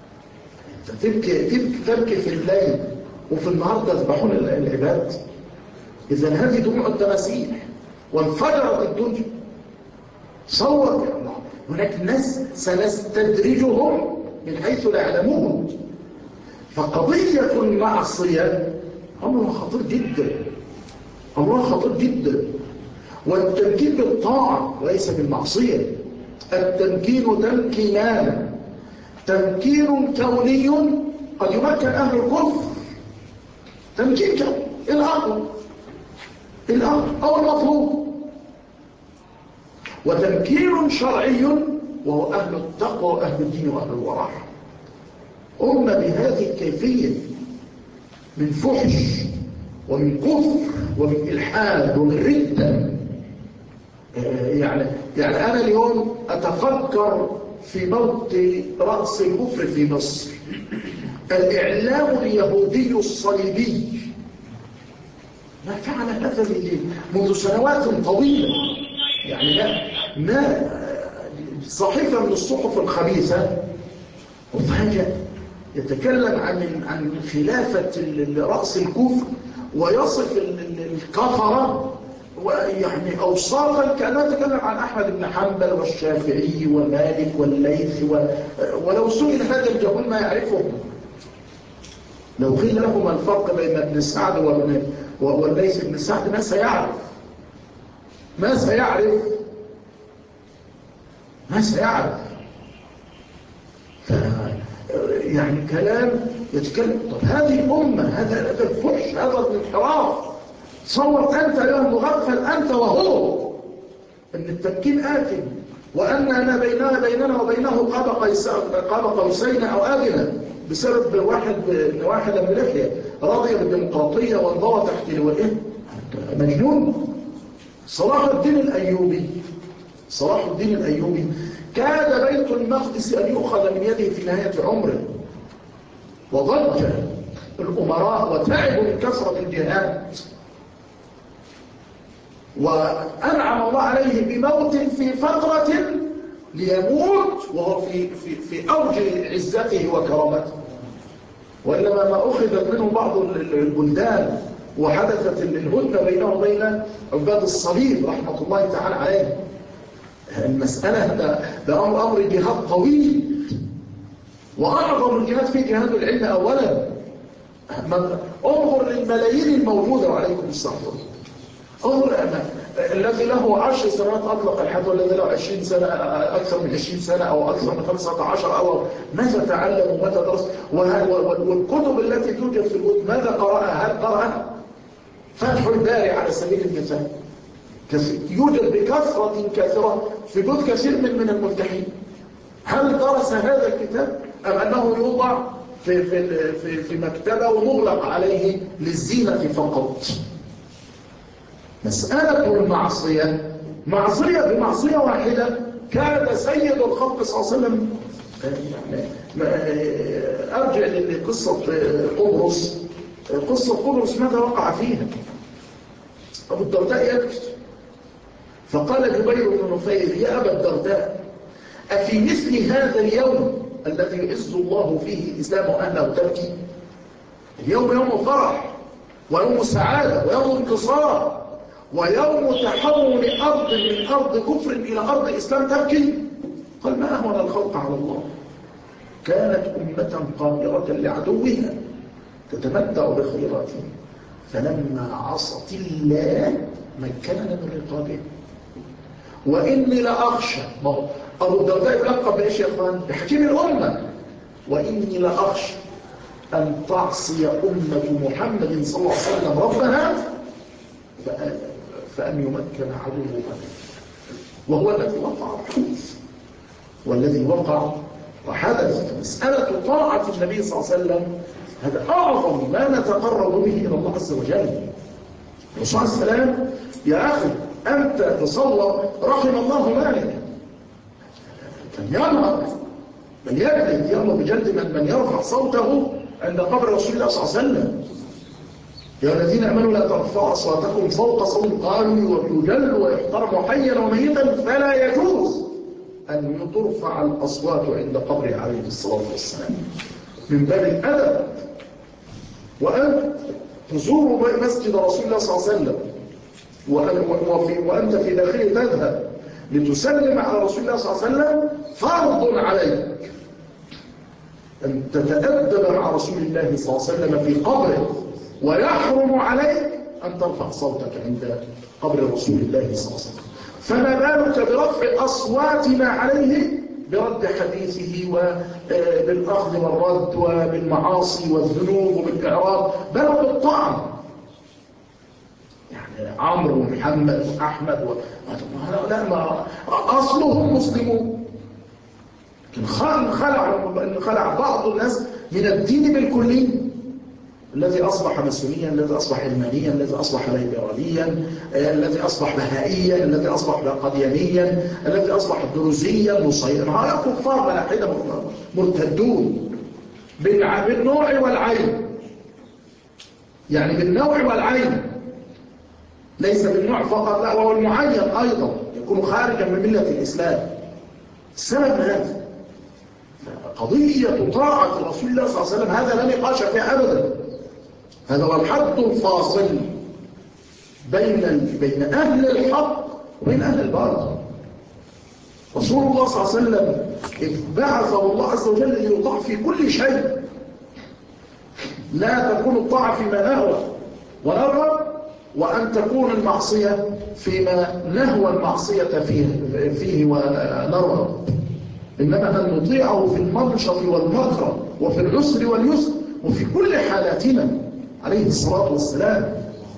تبكي في الليل وفي النهار تذبحون العباد. إذن هذه دموع التماسيح وانفجرت الدنيا. صور يا الله، هناك ناس سنستدرجهم من حيث لا يعلمون. فقضية المعصية أمر خطير جدا، أمر خطير جدا. والتمكين بالطاعة وليس بالمعصية. التمكين تمكينان: تمكين كوني قد يمكن أهل الكفر، تمكين كوني الأمر أو المطلوب، وتمكين شرعي وهو أهل التقوى وأهل الدين وأهل الورع. أمة بهذه الكيفية من فحش ومن كفر ومن إلحاد ومن ردة. يعني أنا اليوم أتفكر في موت رأس الكفر في مصر. الإعلام اليهودي الصليبي ما فعل هذا منذ سنوات طويلة. يعني ما صحيفة من الصحف الخبيثة وفاجأ يتكلم عن خلافة رأس الكفر ويصف الكفرة ويعني أوصافا كأنه يتكلم عن أحمد بن حنبل والشافعي ومالك والليث ولو سئل هذا الجهول ما يعرفه. لو قيل له ما الفرق بين ابن سعد والليث بن سعد ما سيعرف. يعني كلام يتكلم. طب هذه الأمة، هذا الفحش، هذا الانحراف. تصور أنت أيها المغفل، أنت وهو، أن التمكين آتي، وأننا بيننا وبينه قاب قوسين أو أدنى بسبب واحد من لحية راضية بالديمقراطية وانضوى تحت لوائه. مجنون. صلاح الدين الأيوبي كاد بيت المقدس أن يؤخذ من يده في نهاية عمره، وضج الأمراء وتعبوا من كثرة الجهاد، وأنعم الله عليه بموت في فترة ليموت وهو في أوج عزته وكرامته. وإنما ما أخذت منه بعض البلدان وحدثت الهدنة بينه وبين عباد الصليب رحمة الله تعالى عليه. المسألة ده أمر جهاد طويل، وأعظم الجهاد في جهاد العلم أولا. انظر للملايين الموجودة وعليكم السلام. انظر الذي له 10 سنوات أطلق الحد، والذي له 20 سنة أكثر من 20 سنة أو أكثر من 15 أو ماذا تعلم وماذا درس، والكتب التي توجد في الكتب ماذا قرأها؟ هل قرأها؟ فتح الباري على سبيل المثال يوجد بكثرة كثيرة في بيوت كثير من الملتحين. هل درس هذا الكتاب أم أنه يوضع في مكتبة ومغلق عليه للزينة فقط؟ مسألة المعصية بمعصية واحدة كاد سيد الخلق صلى الله عليه وسلم. أرجع لقصة قبرص. قصة قبرص ماذا وقع فيها؟ أبو الدرداء يكفي فقال جبير بن نفير يا أبا الدرداء أفي مثل هذا اليوم الذي يعز الله فيه الإسلام وأهله تبكي؟ اليوم يوم فرح ويوم سعادة ويوم انتصار ويوم تحول أرض من أرض كفر إلى أرض إسلام تبكي. قال ما أهون الخلق على الله، كانت أمة قاهرة لعدوها تتمتع بخيراته فلما عصت الله مكننا من رقابه. وإني لأخشى، أبو الدرداء يلقب بإيش يا أخوان؟ بحكيم الأمة. وإني لأخشى أن تعصي أمة محمد صلى الله عليه وسلم ربها فأن يمكن عدوها، وهو الذي وقع الحدث والذي وقع وحدث. مسألة طاعة النبي صلى الله عليه وسلم هذا أعظم ما نتقرب به إلى الله عز وجل. الرسول عليه السلام يا أخي أنت تصور رحم الله مالك كان ينهض بل يجلد يلا بجلد من يرفع صوته عند قبر رسول الله صلى الله عليه وسلم. يا الذين امنوا لا ترفعوا اصواتكم فوق صوت قالوا ويجل ويحترم حيا وميتا فلا يجوز ان ترفع الاصوات عند قبره عليه الصلاه والسلام من باب الادب. وان تزور مسجد رسول الله صلى الله عليه وسلم وانت في داخله تذهب لتسلم على رسول الله صلى الله عليه وسلم فرض عليك أن تتأدب مع رسول الله صلى الله عليه وسلم في قبره، ويحرم عليك أن ترفع صوتك عند قبر رسول الله صلى الله عليه وسلم. فما بالك برفع أصواتنا عليه برد حديثه وبالأخذ والرد وبالمعاصي والذنوب وبالإعراض بل وبالطعن. يعني عمرو ومحمد وأحمد هؤلاء أصلهم مسلمون، لكن خلع بعض الناس من الدين بالكلي، الذي أصبح مسلميا، الذي أصبح علمانيا، الذي أصبح ليبراليا، الذي أصبح بهائيا، الذي أصبح قديانيا، الذي أصبح دروزيا مصيرا. هؤلاء كفار ملاحدة مرتدون بالنوع والعين، يعني بالنوع والعين، ليس بالنوع فقط لا وهو المعين أيضا يكون خارجا من ملة الإسلام. السبب هذا قضية طاعة رسول الله صلى الله عليه وسلم هذا لا نقاش فيه أبدا. هذا هو الحد الفاصل بين أهل الحق وبين أهل الباطل. رسول الله صلى الله عليه وسلم بعثه الله عز وجل ليطاع في كل شيء، لا تكون الطاعة فيما نهوى ونرغب، وأن تكون المعصية فيما نهوى المعصية فيه ونرغب، إنما أن نطيعه في المنشط والمكره وفي العسر واليسر وفي كل حالاتنا عليه الصلاة والسلام.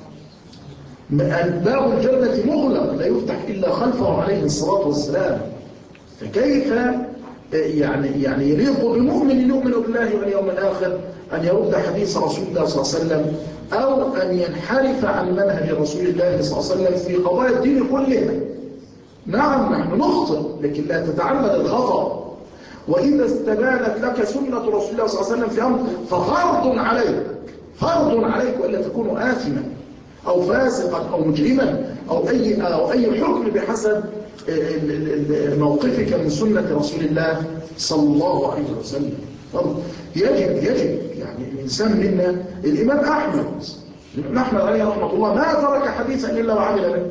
باب الجنة مغلق لا يفتح إلا خلفه عليه الصلاة والسلام. فكيف يعني يليق بمؤمن يؤمن بالله واليوم الآخر أن يرد حديث رسول الله صلى الله عليه وسلم أو أن ينحرف عن منهج رسول الله صلى الله عليه وسلم في قضايا الدين كلها؟ نعم نحن نخطئ، لكن لا تتعمد الخطأ. وإذا استبانت لك سنة رسول الله صلى الله عليه وسلم في أمر ففرض عليك وإلا تكون آثما أو فاسقا أو مجرما أو أي حكم بحسب موقفك من سنة رسول الله صلى الله عليه وسلم. يجب يعني الإنسان منا الإمام أحمد عليه رحمة الله ما ترك حديثا إلا وعمل به،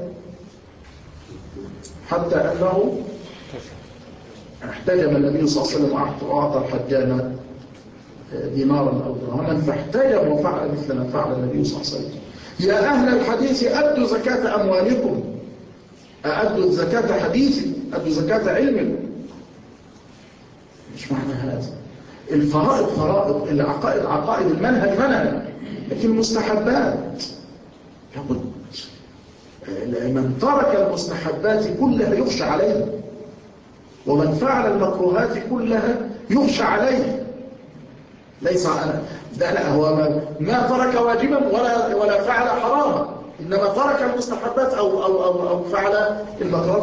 حتى أنه احتجم النبي صلى الله عليه وسلم وأعطى الحجام دينارا أو درهما فاحتجم وفعل مثل ما فعل النبي صلى الله عليه وسلم. يا أهل الحديث أدوا زكاة أموالكم، أدوا زكاة حديثكم، أدوا زكاة علمكم. مش معنى هذا الفرائض فرائض، العقائد عقائد، المنهج منهج، لكن المستحبات لابد. من ترك المستحبات كلها يخشى عليه، ومن فعل المكروهات كلها يخشى عليه. ليس لا هو ما ترك واجبا ولا فعل حراما، إنما ترك المستحبات أو فعل المكروهات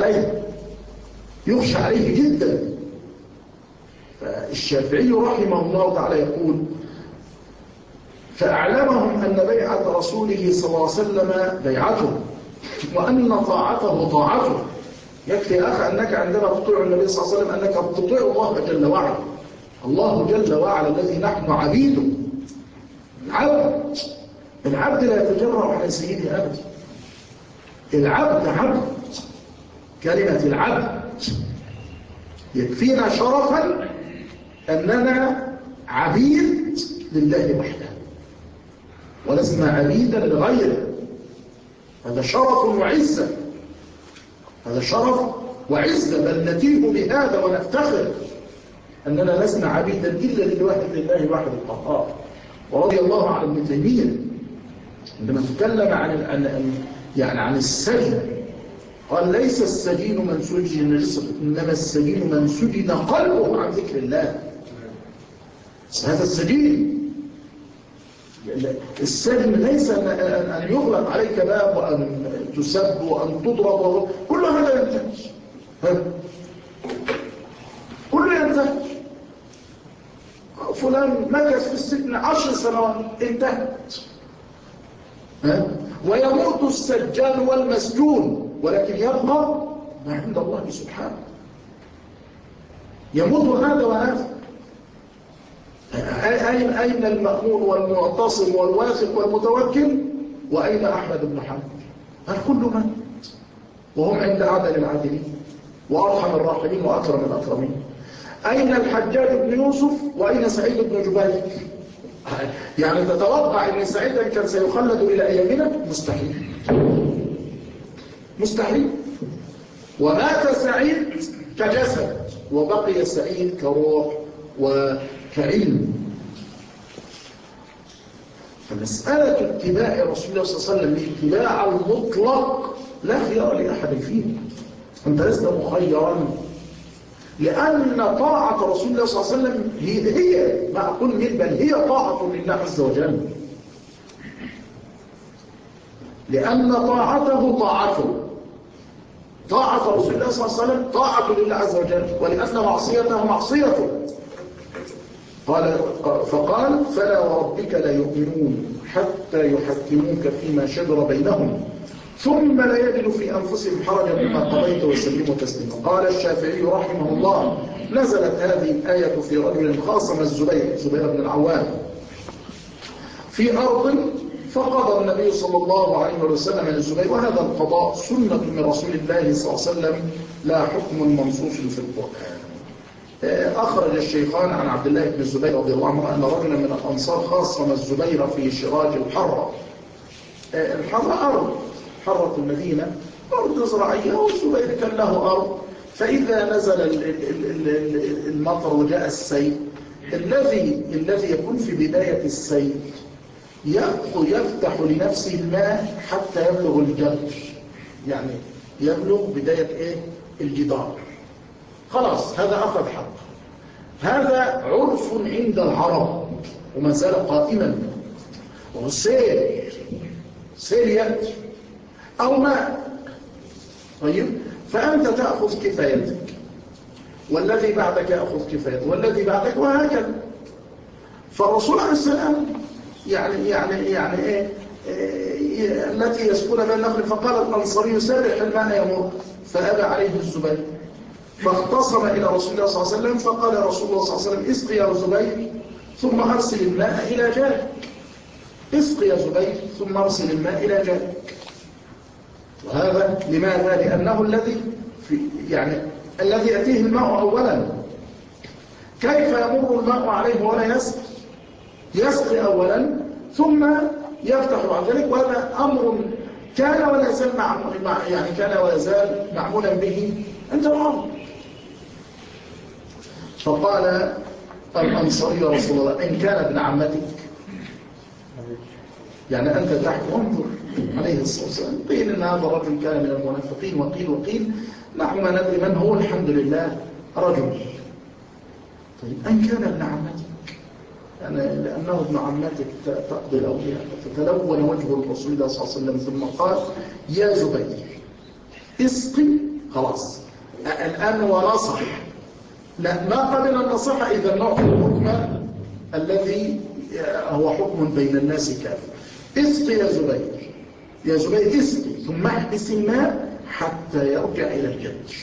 يخشى عليه جدا. فالشافعي رحمه الله تعالى يقول فأعلمهم أن بيعة رسوله صلى الله عليه وسلم بيعته وأن طاعته طاعته. يكفي يا أخي أنك عندما تطيع النبي صلى الله عليه وسلم أنك تطيع الله جل وعلا. الله جل وعلا الذي نحن عبيده. العبد لا يتجرأ على سيده أبدا. العبد عبد، كلمة العبد يكفينا شرفا أننا عبيد لله وحده ولسنا عبيدا لغيره. هذا شرف وعزة، هذا شرف وعزة، بل نتيه بهذا ونفتخر أننا لسنا عبيدا إلا لله الواحد القهار. ورضي الله عن ابن تيمية عندما تكلم عن السجن قال: ليس السجين من سجن رزقه، إنما السجين من سجن قلبه عن ذكر الله. هذا السجين. السجن ليس أن يغلق عليك باب وأن تسب وأن تضرب، كل هذا ينتهي، كله ينتهي. فلان مكث في السجن 10 سنوات، انتهت. ويموت السجان والمسجون، ولكن يبقى ما عند الله سبحانه. يموت هذا وهذا. أين المأمون والمعتصم والواثق والمتوكل؟ وأين أحمد بن حنبل؟ الكل مات وهم عند أعدل العادلين وأرحم الراحمين وأكرم الأكرمين. أين الحجاج بن يوسف وأين سعيد بن جبير؟ يعني تتوقع أن سعيدا كان سيخلد إلى أيامنا؟ مستحيل، مستحيل. ومات سعيد كجسد وبقي سعيد كروح وكعلم. فمسألة اتباع رسول الله صلى الله عليه وسلم الاتباع المطلق لا خيار لأحد فيه. أنت لست مخيرا، لأن طاعة رسول الله صلى الله عليه وسلم هي ما أقول بل هي طاعة لله عز وجل، لأن طاعته طاعة رسول الله صلى الله عليه وسلم طاعة لله عز وجل، ولأن معصيته معصيته. فقال: فلا وربك لا يؤمنون حتى يحكموك فيما شجر بينهم ثم لا يجدوا في أنفسهم حرجا مما قضيت ويسلموا تسليما. قال الشافعي رحمه الله: نزلت هذه الآية في رجل خاصم زبير بن العوام في أرض، فقضى النبي صلى الله عليه وسلم للزبير، وهذا القضاء سنة من رسول الله صلى الله عليه وسلم لا حكم منصوص في القرآن. أخرج الشيخان عن عبد الله بن الزبير رضي الله عنه أن رجلا من الأنصار خاصم الزبير في شراج الحرة. الحرة أرض، حرة المدينة أرض زراعية، والزبير كان له أرض. فإذا نزل المطر وجاء السيل، الذي يكون في بداية السيل يفتح لنفسه الماء حتى يبلغ الجدر، يعني يبلغ بداية الجدار، خلاص هذا أخذ حقه. هذا عرف عند العرب وما زال قائما. والسيل يأتي أو ماء، طيب، فأنت تأخذ كفايتك، والذي بعدك يأخذ كفايته، والذي بعدك، وهكذا. فالرسول عليه السلام التي يسكن بين النخل، فقال الأنصاري: سابح الماء يمر، فأبى عليه الزبير، فاختصم إلى رسول الله صلى الله عليه وسلم، فقال رسول الله صلى الله عليه وسلم: اسقي يا زبير ثم أرسل الماء إلى جارك. اسقي يا زبير ثم أرسل الماء إلى جارك. وهذا لماذا؟ لأنه الذي يأتيه الماء أولا. كيف يمر الماء عليه ولا يسقي؟ يسقي أولا ثم يفتح بعد ذلك. وهذا أمر كان ولا يزال معمولا به عند العرب. فقال الأنصاري: يا رسول الله، إن كان ابن عمتك، يعني أنت تحكم، انظر عليه الصلاة والسلام. قيل إن هذا الرجل كان من المنافقين، وقيل نحن ما ندري من هو، الحمد لله رجل. طيب، أن كان ابن عمتك، يعني لأنه ابن عمتك تقضي الأولياء. فتلون وجه الرسول صلى الله عليه وسلم ثم قال: يا زبير اسقي. خلاص الآن ونصح، لا ما قبل النصيحة. إذا نعطي الحكم الذي هو حكم بين الناس كافر. اسقي يا زبير، يا زبير اسقي. ثم احبس الماء حتى يرجع إلى الجدر.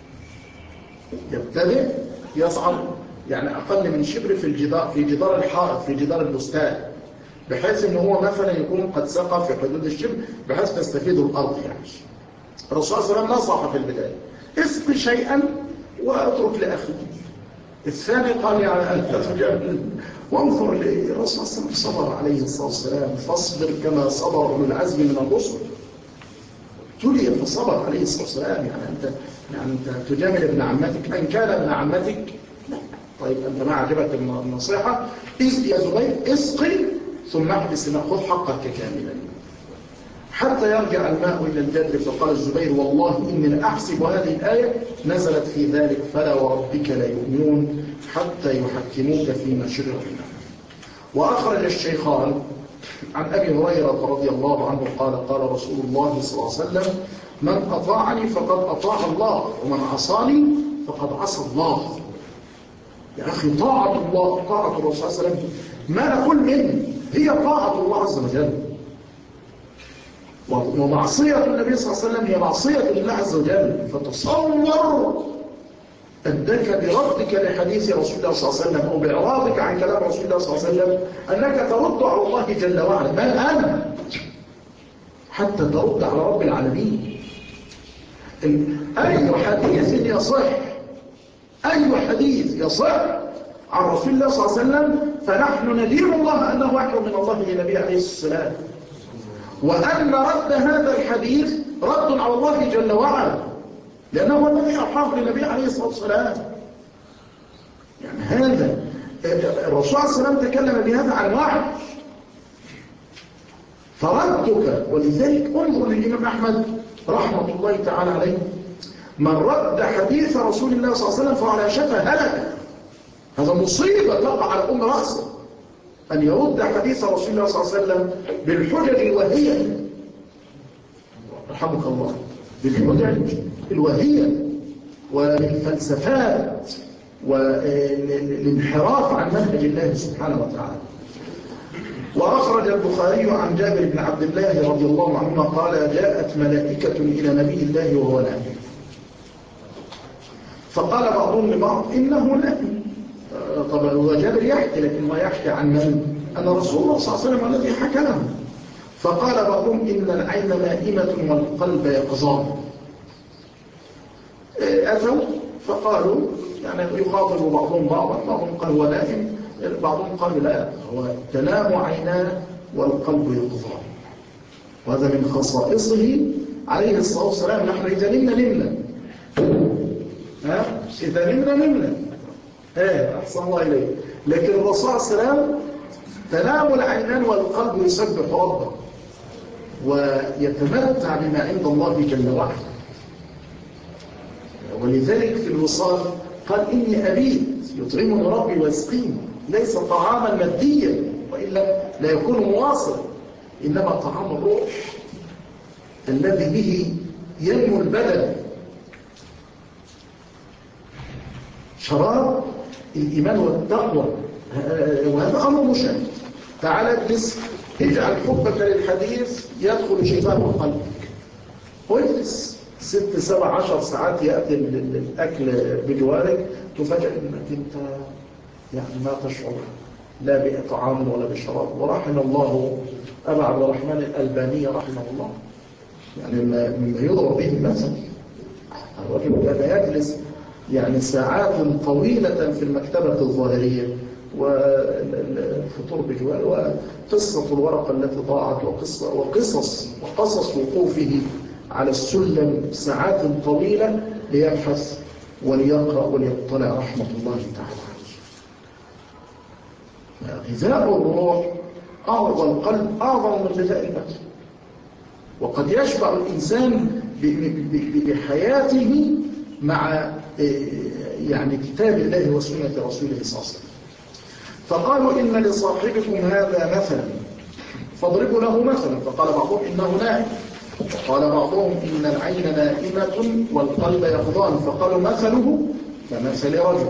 يبتدئ يصعد يعني أقل من شبر في جدار الحائط، في جدار البستان، بحيث أنه هو مثلا يكون قد سقى في حدود الشبر بحيث تستفيد الأرض. يعني الرسول صلى الله عليه وسلم نصح في البداية: اسقي شيئا واترك لأخي. الثاني قال: يعني أنت تجاهل. وانظر للرسول صلى الله عليه وسلم صبر عليه الصلاة والسلام: فاصبر كما صبر أولو العزم من الرسل. ابتلي فصبر عليه الصلاة والسلام. يعني أنت تجامل ابن عمتك أن كان ابن عمتك؟ لا. طيب أنت ما عجبك النصيحة؟ يا زبير اسقي ثم احبس الماء، خذ حقك كاملا حتى يرجع الماء إلى الجدر. فقال الزبير: والله إني لأحسب هذه الآية نزلت في ذلك: فلا وربك لا يؤمنون حتى يحكموك فيما شجر بينهم. وأخرج الشيخان عن أبي هريرة رضي الله عنه قال: قال رسول الله صلى الله عليه وسلم: من أطاعني فقد أطاع الله، ومن عصاني فقد عصى الله. يا أخي، طاعة الله طاعة الرسول صلى الله عليه وسلم ما نقول منه، هي طاعة الله عز وجل. ومعصية النبي صلى الله عليه وسلم هي معصية لله عز وجل. فتصور أنك بردك لحديث رسول الله صلى الله عليه وسلم أو بإعراضك عن كلام رسول الله صلى الله عليه وسلم أنك ترد على الله جل وعلا. ما أنت حتى ترد على رب العالمين. أي حديث يصح، أي حديث يصح عن رسول الله صلى الله عليه وسلم فنحن ندين الله أنه وحي من الله للنبي عليه السلام، وأن رد هذا الحديث رد على الله جل وعلا، لأنه هو الذي أوحاه للنبي عليه الصلاة والسلام. يعني هذا الرسول عليه الصلاة والسلام تكلم بهذا عن وحي، فردك. ولذلك انظر للإمام أحمد رحمة الله تعالى عليه: من رد حديث رسول الله صلى الله عليه وسلم فعلى شفا هلك. هذا مصيبة تقع على أم رأسه، أن يرد حديث رسول الله صلى الله عليه وسلم بالحجج الوهية، رحمك الله، بالحجج الوهية والفلسفات والانحراف عن منهج الله سبحانه وتعالى. وأخرج البخاري عن جابر بن عبد الله رضي الله عنهما قال: جاءت ملائكة إلى نبي الله وهو نائم، فقال بعضهم لبعض: إنه نائم. طبعا هو جابر يحكي، لكن هو يحكي عن من؟ أن رسول الله صلى الله عليه وسلم الذي حكى له. فقال بعضهم: إن العين نائمة والقلب يقظان. أتوا فقالوا، يعني يخاطب بعضهم بعضا، بعضهم قال هو نائم، بعضهم قال لا، هو تنام عيناه والقلب يقظان. وهذا من خصائصه عليه الصلاة والسلام. نحن إذا نمنا نمنا، إذا نمنا نمنا، أحسن الله إليه. لكن الرسول صلى الله عليه وسلم تنام العينان والقلب يسبح ربه ويتمتع بما عند الله جل وعلا. ولذلك في الوصال قال: إني أبيت يطعمني ربي ويسقيني، ليس طعاما ماديا وإلا لا يكون مواصلا، إنما طعام الروح الذي به ينمو البدن، شراب الإيمان والتقوى. وهذا أمر مشاهد. تعال اجلس، اجعل حبك للحديث يدخل شفاه قلبك، واجلس 6 7 10 ساعات يأتي الأكل بجوارك، تفاجأ أنك أنت يعني ما تشعر لا بطعام ولا بشراب. ورحم الله أبا عبد الرحمن الألباني رحمه الله، يعني ما يضرب به المثل. الرجل كان يجلس يعني ساعات طويلة في المكتبة الظاهرية والفطور بجوار، وقصة الورقة التي ضاعت، وقصص وقوفه على السلم ساعات طويلة ليبحث وليقرأ وليطلع رحمة الله تعالى عليه. غذاء الروح والقلب أعظم من غذاء البدن، وقد يشبع الإنسان بحياته مع يعني كتاب الله وسنة رسوله صلى الله عليه وسلم. فقالوا: إن لصاحبكم هذا مثلا فاضربوا له مثلا. فقال بعضهم: إنه نائم. وقال بعضهم: إن العين نائمة والقلب يقظان. فقالوا: مثله كمثل رجل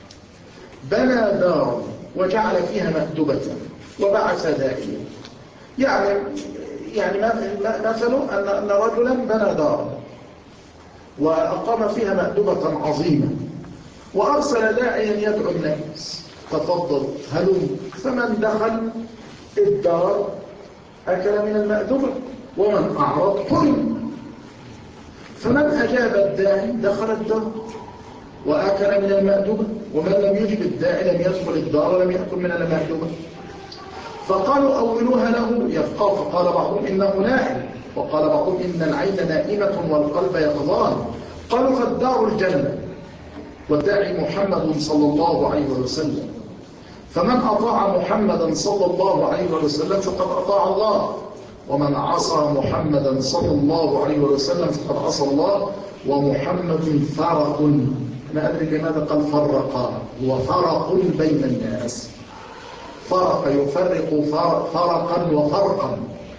بنى دارا وجعل فيها مأدبة وبعث داعيا يعني مثلا أن رجلا بنى دارا وأقام فيها مأدبة عظيمة وأرسل داعيا يدعو الناس تفضل هلم، فمن دخل الدار أكل من المأدبة ومن أعرض حرم، فمن أجاب الداعي دخل الدار وأكل من المأدبة، ومن لم يجب الداعي لم يدخل الدار ولم يأكل من المأدبة. فقالوا أولوها له يفقه، فقال بعضهم إنه نائم، وقال بعضهم إن العين نائمة والقلب يقظان. قالوا فالدار الجنة والداعي محمد صلى الله عليه وسلم، فمن أطاع محمدا صلى الله عليه وسلم فقد أطاع الله، ومن عصى محمدا صلى الله عليه وسلم فقد عصى الله، ومحمد فرق. ما أدري لماذا قال فرق، هو فرق بين الناس، فرق يفرق فرقا وفرقا،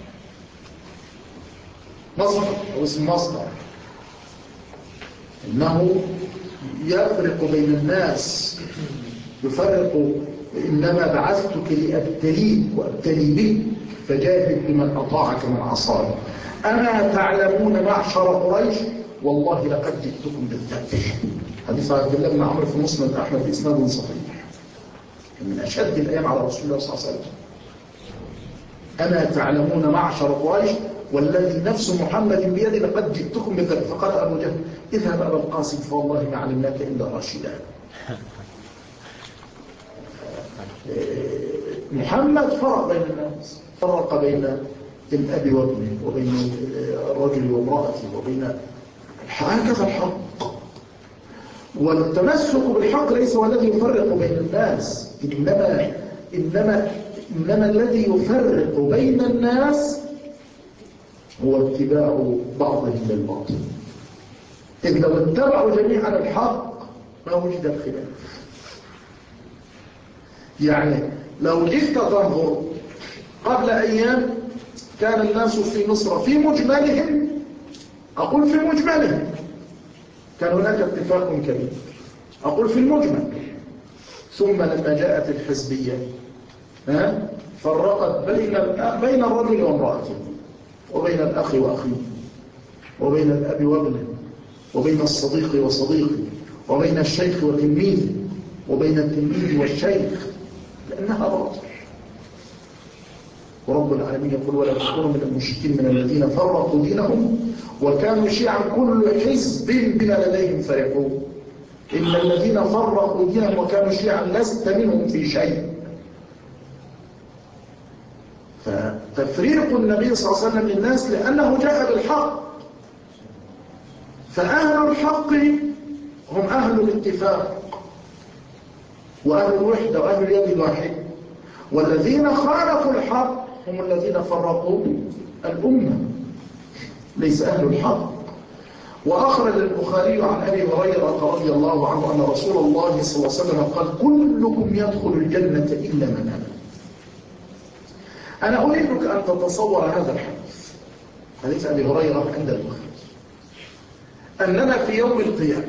مصدر أو اسم مصدر، إنه يفرق بين الناس، يفرق. إنما بعثتك لأبتليك وأبتلي بك فجاهد بمن أطاعك من عصاك. أما تعلمون معشر قريش والله لقد جئتكم بالذبح. حديث عبد الله بن عمرو في مسند أحمد بإسناد صحيح، من أشد الأيام على رسول الله صلى الله عليه وسلم. أما تعلمون معشر قريش والذي نفس محمد بيده لقد جئتكم بالذبح. فقال أبو جهل اذهب أبا القاسم فوالله ما علمناك إلا راشدا. محمد فرق بين الناس، فرق بين الأب وابنه، وبين الرجل وامرأته، وبين هكذا الحق. والتمسك بالحق ليس هو الذي يفرق بين الناس، إنما الذي يفرق بين الناس هو اتباع بعضهم للباطل. إذ لو اتبعوا جميعا الحق ما وجد الخلاف. يعني لو جئت تنظر قبل أيام كان الناس في مصر في مجملهم، أقول في مجملهم كان هناك اتفاق كبير، أقول في المجمل. ثم لما جاءت الحزبية فرقت بين الرجل وامرأته، وبين الأخ وأخيه، وبين الأب وابنه، وبين الصديق وصديقه، وبين الشيخ وتلميذه، وبين التلميذ والشيخ، لأنها باطل. ورب العالمين يقول ولا تكونوا من المشركين من الذين فرقوا دينهم وكانوا شيعا كل حزب بما لديهم فرحون. إن الذين فرقوا دينهم وكانوا شيعا لست منهم في شيء. فتفريق النبي صلى الله عليه وسلم للناس لأنه جاء بالحق. فأهل الحق هم أهل الاتفاق وأهل الوحدة وأهل اليد الواحد، والذين خالفوا الحق هم الذين فرقوا الأمة، ليس أهل الحق. وأخرج البخاري عن أبي هريرة رضي الله عنه أن رسول الله صلى الله عليه وسلم قال كلكم يدخل الجنة إلا من أبى. أنا أريدك أن تتصور هذا الحديث، حديث أبي هريرة عند البخاري، أننا في يوم القيامة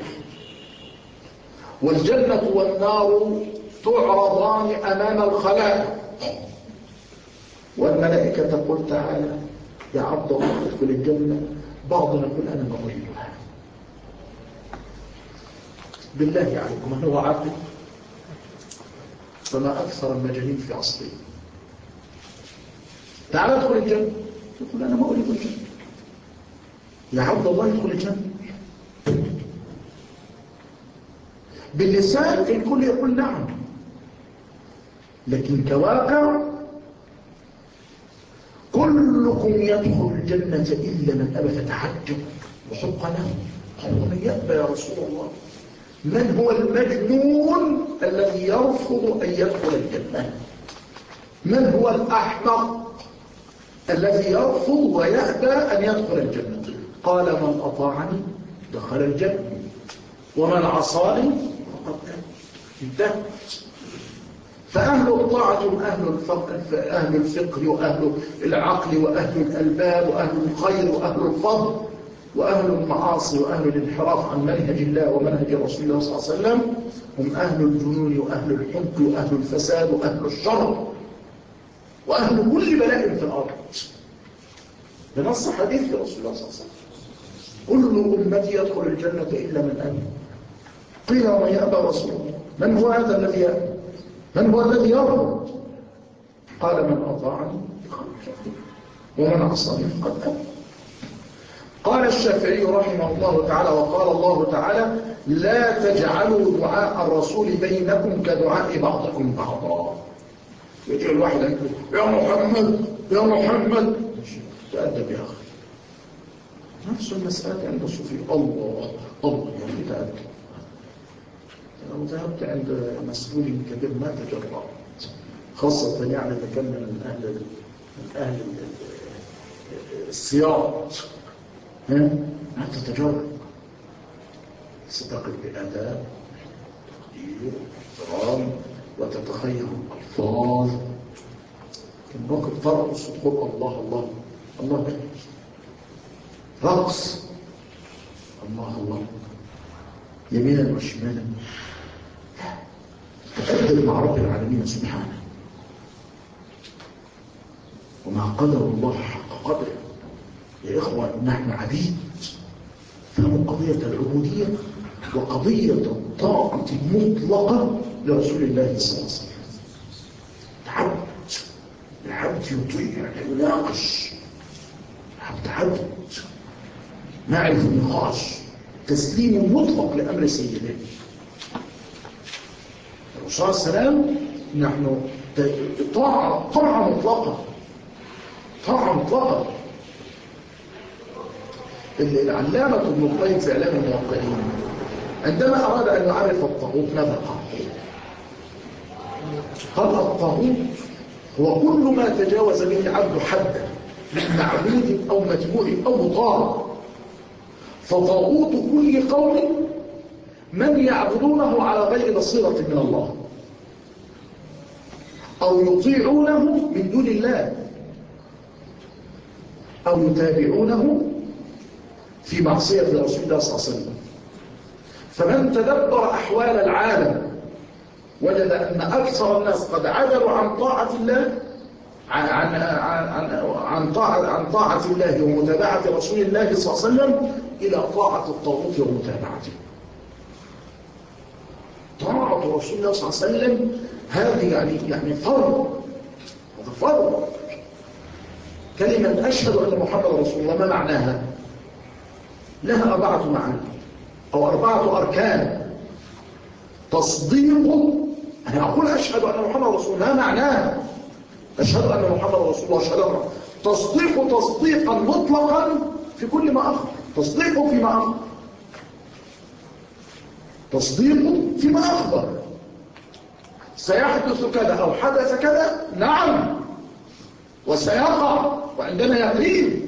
والجنة والنار تعرضان أمام الخلائق، والملائكة تقول تعالى يا عبد الله ادخل الجنة، بعضنا يقول أنا ما أريدها. بالله عليكم من هو عاقل؟ فما أكثر المجانين في عصرنا. تعالى ادخل الجنة، يقول أنا ما أريد الجنة. يا عبد الله ادخل الجنة. باللسان الكل يقول نعم، لكن كواقع كلكم يدخل الجنة إلا من أبى. فتعجب وحق له، قال ومن يأبى يا رسول الله؟ من هو المجنون الذي يرفض أن يدخل الجنة؟ من هو الأحمق الذي يرفض ويأبى أن يدخل الجنة؟ قال من أطاعني دخل الجنة ومن عصاني فقد انتهى. فأهل الطاعة هم أهل الفقه وأهل العقل وأهل الألباب وأهل الخير وأهل الفضل، وأهل المعاصي وأهل الانحراف عن منهج الله ومنهج رسول الله صلى الله عليه وسلم هم أهل الجنون وأهل الحمق وأهل الفساد وأهل الشر. وأهل كل بلاء في الأرض، بنص حديث رسول الله صلى الله عليه وسلم: كل أمتي يدخل الجنة إلا من أبى. قيل: ومن يأبى رسول الله؟ من هو هذا الذي يأبى؟ من هو الذي يرفض؟ قال: من أطاعني ومن عصاني فقد أبى. قال الشافعي رحمه الله تعالى: وقال الله تعالى: لا تجعلوا دعاء الرسول بينكم كدعاء بعضكم بعضا. يجي الواحد يقول: يا محمد يا محمد، تأدب يا أخي. نفس المسألة عند الصوفي: الله الله، يعني تأدب. لو ذهبت عند مسؤول كبير ما تجرأت، خاصة يعني إذا كان من أهل السياط، ما تتجرأ، ستقف بأداب تقدير واحترام وتتخير الألفاظ. كان موقف ترقص وتقول الله الله الله أكبر، رقص الله الله يمينا وشمالا، تأدب مع رب العالمين سبحانه ومع قدر الله حق قدره. يا إخوة، نحن عبيد، فهموا قضية العبودية وقضية الطاعة المطلقة لرسول الله صلى الله عليه وسلم. العبد يطيع، يناقش، العبد نعرف النقاش، تسليم مطلق لأمر سيده الرسول صلى الله عليه وسلم. نحن طاعة مطلقة، طاعة مطلقة. العلامة ابن القيم في إعلام الموقعين عندما أراد أن يعرف الطاغوت ماذا قال؟ قال: الطاغوت هو كل ما تجاوز به العبد حده من معبود أو متبوع أو مطاع. فطاغوت كل قوم من يعبدونه على غير بصيرة من الله أو يطيعونه من دون الله أو يتابعونه في معصية رسول الله صلى الله عليه وسلم. فمن تدبر أحوال العالم وجد أن أكثر الناس قد عدلوا عن طاعة الله، عن طاعة الله ومتابعة رسول الله صلى الله عليه وسلم إلى طاعة الطاغوت ومتابعته. طاعة رسول الله صلى الله عليه وسلم هذه يعني فرض، هذا فرض. كلمة أشهد أن محمد رسول الله ما معناها؟ لها 4 معاني أو 4 أركان. تصديق، أنا أقول أشهد أن محمد رسول الله، ما معناها؟ أشهد أن محمد رسول الله، أشهد أن تصديقا مطلقا في كل ما أخبر، تصديق فيما أخبر، تصديق فيما أخبر. سيحدث كذا أو حدث كذا، نعم، وسيقع وعندنا يقين.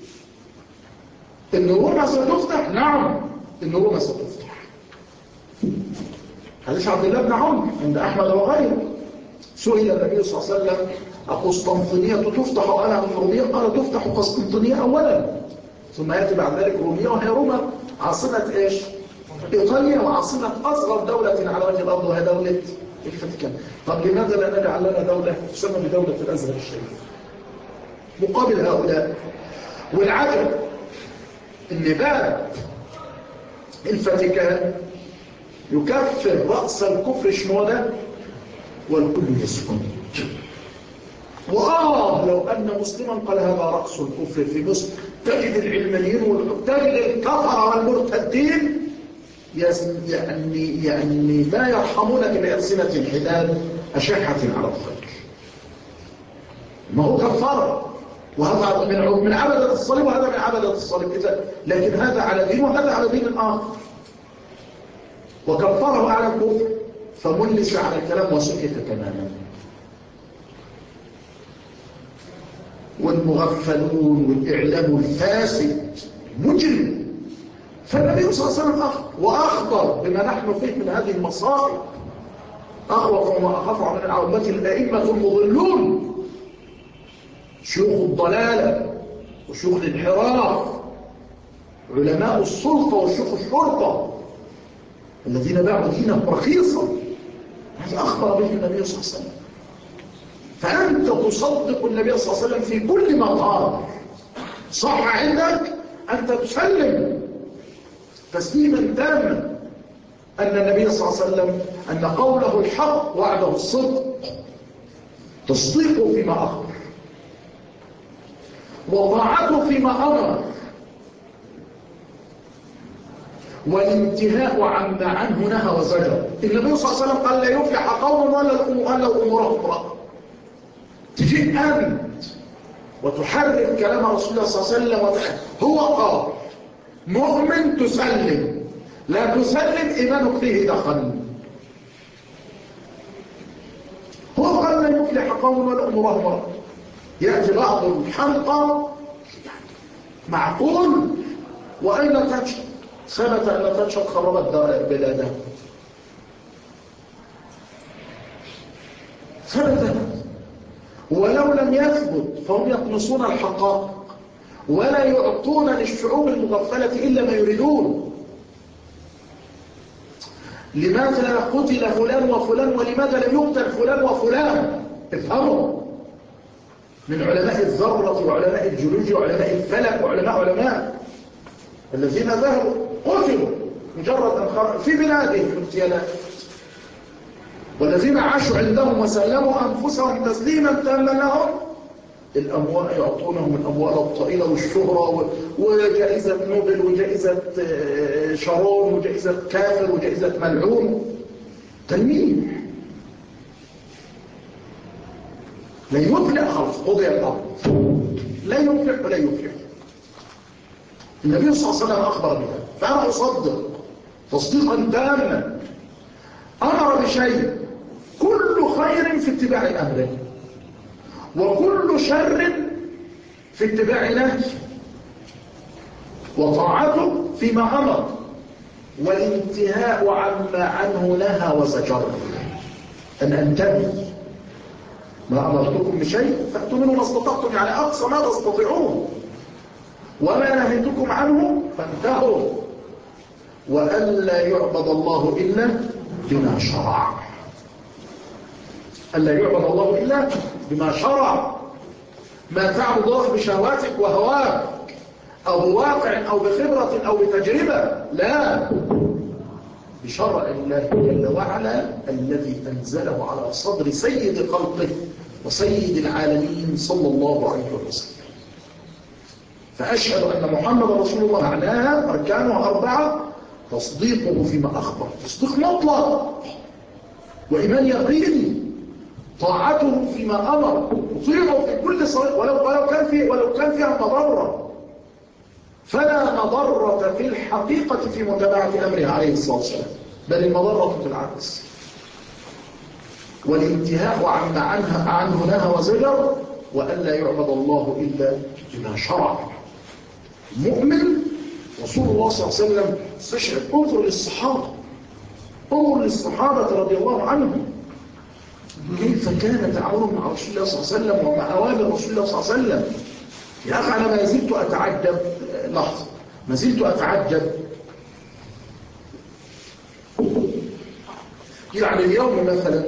النور ستفتح، نعم، النور ستفتح. حديث عبد الله بن عمرو عند أحمد وغيره، سئل النبي صلى الله عليه وسلم: أقسطنطينية تفتح وأنا من رومية؟ قال: تفتح قسطنطينية أولا، ثم يأتي بعد ذلك رومية، وهي روما عاصمة إيش؟ إيطاليا، وعاصمة أصغر دولة على وجه الأرض، وهي دولة الفاتيكان. طب لماذا لا نجعل لنا دولة تسمى بدولة الأزهر الشريف مقابل هؤلاء؟ والعجب إن باب الفاتيكان يكفر رأس الكفر شنودة والكل يسكن. لو أن مسلما قال هذا رأس الكفر في مصر، تجد العلمانيين وتجد الكفر والمرتدين يعني لا يرحمونك بألسنة حداد أشحة على الخير. ما هو كفر، وهذا من عبدة الصليب وهذا من عبدة الصليب، لكن هذا على دين وهذا على دين آخر، وكفره على الكفر فملس على الكلام وسكت تماما. والمغفلون والإعلام الفاسد مجرم. فالنبي صلى الله عليه وسلم وأخبر بما نحن فيه من هذه المصائب. أخوف وما أخاف من عومة الأئمة المضلون، شيوخ الضلالة وشيوخ الانحراف، علماء السلطة وشيوخ الشرطة الذين باعوا دينهم رخيصا. هذا أخبر به النبي صلى الله عليه وسلم. فأنت تصدق النبي صلى الله عليه وسلم في كل ما قال. صح عندك أنت تسلم تسليما تاما أن النبي صلى الله عليه وسلم أن قوله الحق وعده الصدق، تصديقه فيما أخبر وطاعته فيما أمر، والانتهاء عما عنه نهى وزجر. النبي صلى الله عليه وسلم قال لا يفلح قوم ولا أمورهم امرأة. تجيء أنت وتحرر كلام رسول الله صلى الله عليه وسلم هو قال مؤمن تسلم، لا تسلم إيمانك فيه دخل. هو قال لا يفلح قوم ولا أمورهم امرأة. يأتي بعض الحلقة معقول وأين تنشأ؟ ثبت أن تنشأ خربت بلادها، ثبت. ولو لم يثبت فهم يقنصون الحقائق ولا يعطون للشعوب المغفلة إلا ما يريدون. لماذا قتل فلان وفلان ولماذا لم يقتل فلان وفلان؟ افهموا، من علماء الذرة وعلماء الجيولوجيا وعلماء الفلك وعلماء الذين ذهبوا قتلوا مجرد أن في بلادهم اغتيالات، والذين عاشوا عندهم وسلموا أنفسهم تسليما تاما لهم الأموال، يعطونهم الأموال الطائلة والشهرة وجائزة نوبل وجائزة شارون وجائزة كافر وجائزة ملعون. تلميذ لا يفلح، خلاص قضي الأمر، لا يفلح ولا يفلح. النبي صلى الله عليه وسلم أخبر بها، فأنا أصدق تصديقا تاما. أمر بشيء كل خير في اتباع أمره وكل شر في اتباع نهيه، وطاعته فيما أمر والانتهاء عما عنه نهى وزجر. أن أنتهي ما أمرتكم بشيء فأتوا منه ما استطعتم، يعني أقصى ما تستطيعون، وما نهيتكم عنه فانتهوا، وألا يعبد الله إلا بما شرع. ألا يعبد الله إلا بما شرع. ما تعبد الله بشهواتك وهواك أو بواقع أو بخبرة أو بتجربة، لا، بشرع الله جل وعلا الذي أنزله على صدر سيد خلقه وسيد العالمين صلى الله عليه وسلم. فأشهد أن محمد رسول الله معناها أركانها 4: تصديقه فيما أخبر، تصديق مطلق وإيمان يقيني، طاعته فيما أمر، يطيعه في كل صلاة ولو كان فيها مضرة، فلا مضرة في الحقيقة في متابعة أمره عليه الصلاة والسلام، بل المضرة في العكس. والانتهاء عما عنه نهى وزجر، وألا يعبد الله إلا بما شرع. مؤمن رسول الله صلى الله عليه وسلم استشعر. انظر للصحابة رضي الله عنهم كيف كان تعاونهم مع رسول الله صلى الله عليه وسلم ومع أوامر رسول الله صلى الله عليه وسلم. يا أخي أنا ما زلت أتعجب، لحظة، ما زلت أتعجب. يعني اليوم مثلا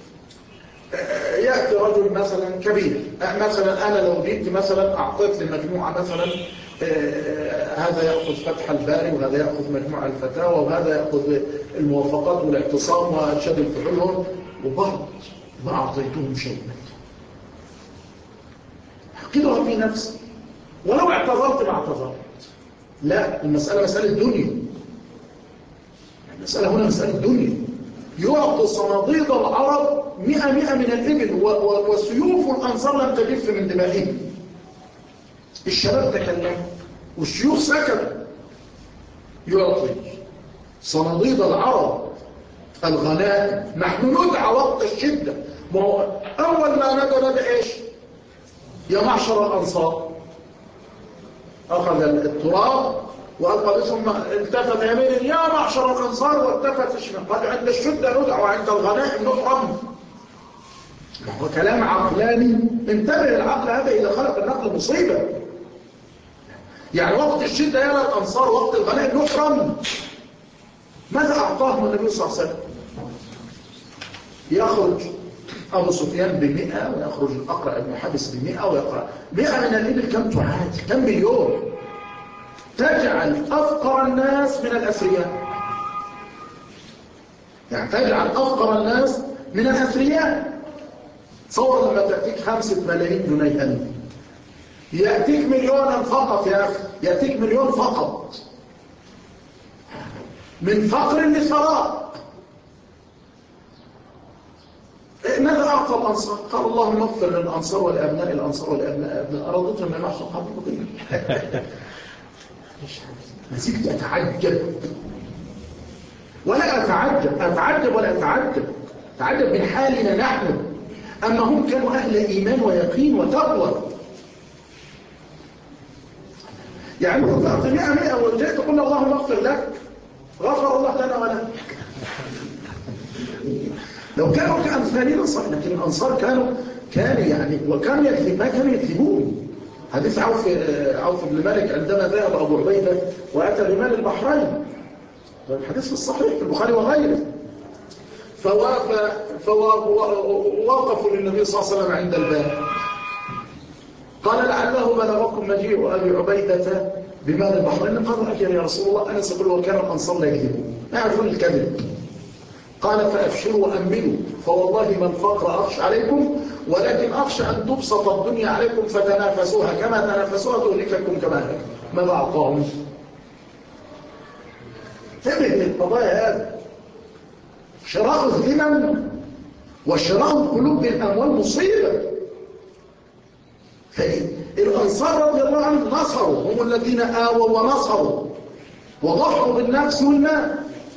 يأتي رجل مثلا كبير، مثلا أنا لو جيت مثلا أعطيت لمجموعة مثلا هذا يأخذ فتح الباري وهذا يأخذ مجموعة الفتاوى وهذا يأخذ الموافقات والاعتصام وأرشاد الفحول وبعض ما أعطيتهم شيئا أحقدها في نفسي ولو اعتذرت ما اعتذرت. لا، المسألة مسألة دنيا. المسألة هنا مسألة دنيا. يعطي صناديد العرب 100 من الإبل وسيوف الأنصار لم تجف من دمائهم. الشباب تكلموا والشيوخ سكتوا. يعطي صناديد العرب الغنائم. نحن ندعى وقت الشدة. ما هو أول ما ندى إيش؟ يا معشر الأنصار. أخذ التراب وألقى ثم التفت يمين يا معشر الأنصار والتفت شمال. قال عند الشدة ندعى وعند الغنائم نحرم. هو كلام عقلاني. انتبه العقل هذا إذا خلق النقل مصيبة. يعني وقت الشدة يرى الأنصار وقت الغنائم نحرم. ماذا أعطاهم النبي صلى الله عليه وسلم؟ يخرج أبو سفيان ب100 ويخرج الأقرع بن حابس ب100 ويقرأ 100 من الإبل كم تعاد؟ كم مليون؟ تجعل أفقر الناس من الأثرياء، يعني تجعل أفقر الناس من الأثرياء. تصور لما تأتيك 5 ملايين جنيها، يأتيك مليونا فقط يا أخي، يأتيك مليون فقط، من فقر لثراء. ماذا أعطى الأنصار؟ قال اللهم اغفر للأنصار والأبناء الأنصار والأبناء أبناء أرادتهم أن أحصل قبل قضية. نسيت أتعجب ولا أتعجب ولا أتعجب من حالنا نحن. أما هم كانوا أهل إيمان ويقين وتقوى. يعني أنت تعطي 100 وجئت تقول اللهم اغفر لك، غفر الله لنا ولك. لو كانوا كأمثالنا صح، لكن الأنصار كانوا يعني وكانوا ما كانوا يكذبون. حديث عوف بن مالك عندما ذهب أبو عبيدة وأتى بمال البحرين، الحديث في الصحيح في البخاري وغيره، فوقفوا للنبي صلى الله عليه وسلم عند الباب، قال لعله بلغكم مجيء أبي عبيدة بمال البحرين. قال أجل يا رسول الله، أنا سأقول وكان الأنصار لا يكذبون، ما يعرفون الكذب. قال فأبشروا وأملوا، فوالله ما الفقر أخشى عليكم، ولكن أخشى أن تبسط الدنيا عليكم فتنافسوها كما تنافسوها تهلككم كما هلكوا. ماذا أعطاهم؟ انتبه للقضايا هذه. شراء الذمم وشراء القلوب بالأموال مصيبة. الأنصار رضي الله عنهم نصروا، هم الذين آووا ونصروا وضحوا بالنفس والمال،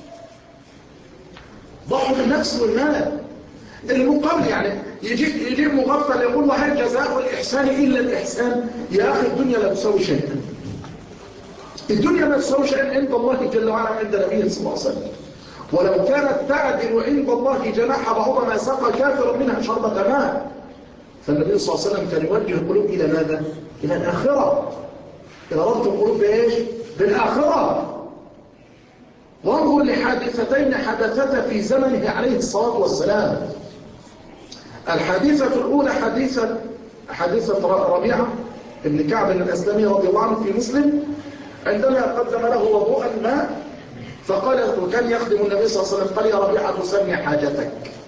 ضحوا بالنفس والمال. المقابل يعني يجيب مغفل يقول وهل جزاء الإحسان إلا الإحسان؟ يا أخي الدنيا لا تساوي شيئا، الدنيا لا تساوي شيئا عند الله جل وعلا، عند نبيه صلى الله عليه وسلم. ولو كانت تعدل عند الله جناح بعوضة ما سقى كافر منها شربة ماء. فالنبي صلى الله عليه وسلم كان يوجه القلوب إلى ماذا؟ إلى الآخرة. إلى ربط القلوب بإيش؟ بالآخرة. وانظر لحادثتين حدثتا في زمنه عليه الصلاة والسلام. الحادثة الأولى حادثة ربيعة ابن كعب الأسلمي رضي الله عنه في مسلم، عندما قدم له وضوءا ماء فقال، وكان يخدم النبي صلى الله عليه وسلم، قال يا ربيعة سمي حاجتك.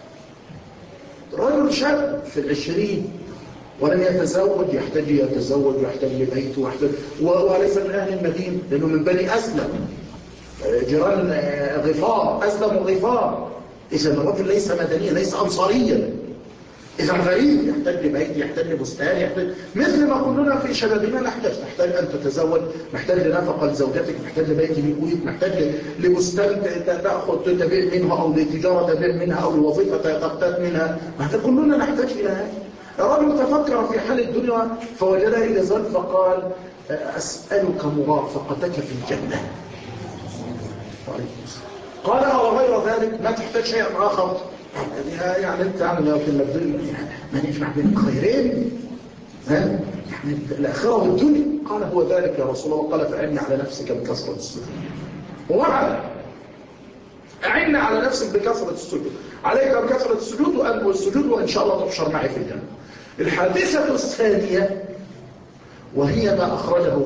رجل شاب في العشرين ولم يتزوج، يحتاج يتزوج ويحتاج لبيته وليس من أهل المدينة لأنه من بني أسلم، جيران غفار، أسلم غفار. إذا الرجل ليس مدنيا، ليس أنصاريا، إذا غريب، يحتاج لبيت، يحتاج لبستان، يحتاج مثل ما كلنا في شبابنا نحتاج أن تتزوج، محتاج لنفقة لزوجتك، محتاج لبيت مئويت، محتاج لبستان تأخذ تبيع منها أو لتجارة تبيع منها أو لوظيفة تقتات منها، كلنا نحتاج إلى هذا. الرجل تفكر في حال الدنيا فوجدها إلى ذلك فقال أسألك مرافقتك في الجنة. قال أو غير ذلك ما تحتاج شيئا آخر، يعني أنت عامل يا أخي ما نجمع بين الخيرين، يعني الآخرة والدنيا. قال هو ذلك يا رسول الله. قال فأعني على نفسك بكثرة السجود. ووعد أعني على نفسك بكثرة السجود، عليك بكثرة السجود والسجود، وإن شاء الله تحشر معي في الجنة. الحادثة الثانية وهي ما أخرجه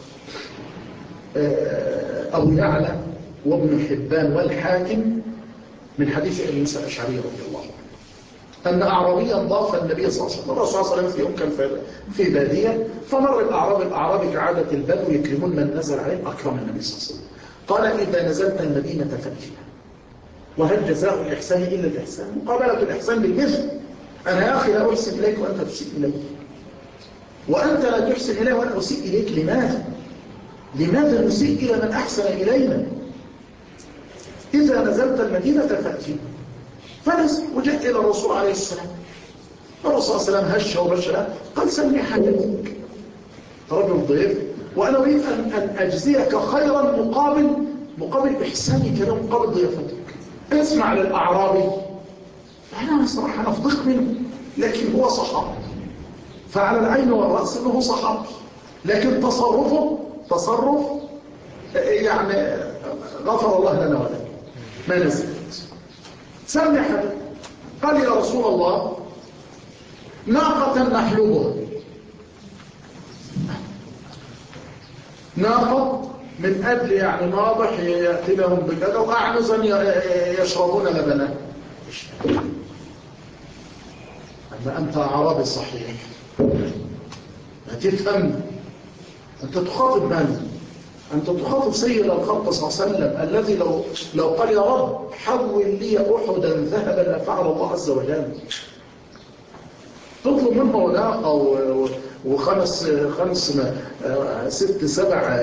أبو يعلى وابن حبان والحاكم من حديث أبي موسى الأشعري رضي الله عنه، أن أعرابيا ضاف النبي صلى الله عليه وسلم. الرسول صلى الله عليه وسلم في يوم كان في بادية، فمر الأعراب كعادة البدو يكرمون من نزل عليهم، أكرم النبي صلى الله عليه وسلم. قال إذا نزلت المدينة فأجلها، وهل جزاء الإحسان إلا الإحسان؟ مقابلة الإحسان بالمثل. أنا يا أخي لا أحسن إليك وأنت تسيء إلي، وأنت لا تحسن إلي وأنا أسيء إليك. لماذا نسيء إلى من أحسن إلينا؟ إذا نزلت المدينة فأتي. فنزل وجاء إلى الرسول عليه السلام. الرسول صلى الله عليه وسلم هش وبشر، قال سمي حاجتك. رجل ضيف وأنا أريد أن أجزيك خيرا مقابل إحسانك له، مقابل ضيافتك. اسمع للأعرابي. أنا صراحة نفضق منه، لكن هو صحابي، فعلى العين والرأس أنه صحابي، لكن تصرف يعني غفر الله لنا وله ما نزلت. سمي حاجتك. قال يا رسول الله ناقة نحلبها، ناقة من أجل يعني ناضح يأتي لهم بكذا، وأعنزا يشربون لبنا. أما أنت عربي صحيح هتفهم، أنت تخاطب من؟ أنت تخاطب سيد الخلق صلى الله عليه وسلم الذي لو قال يا رب حول لي أحدا ذهبا لفعل الله عز وجل. تطلب منه ناقة وخمس 6 7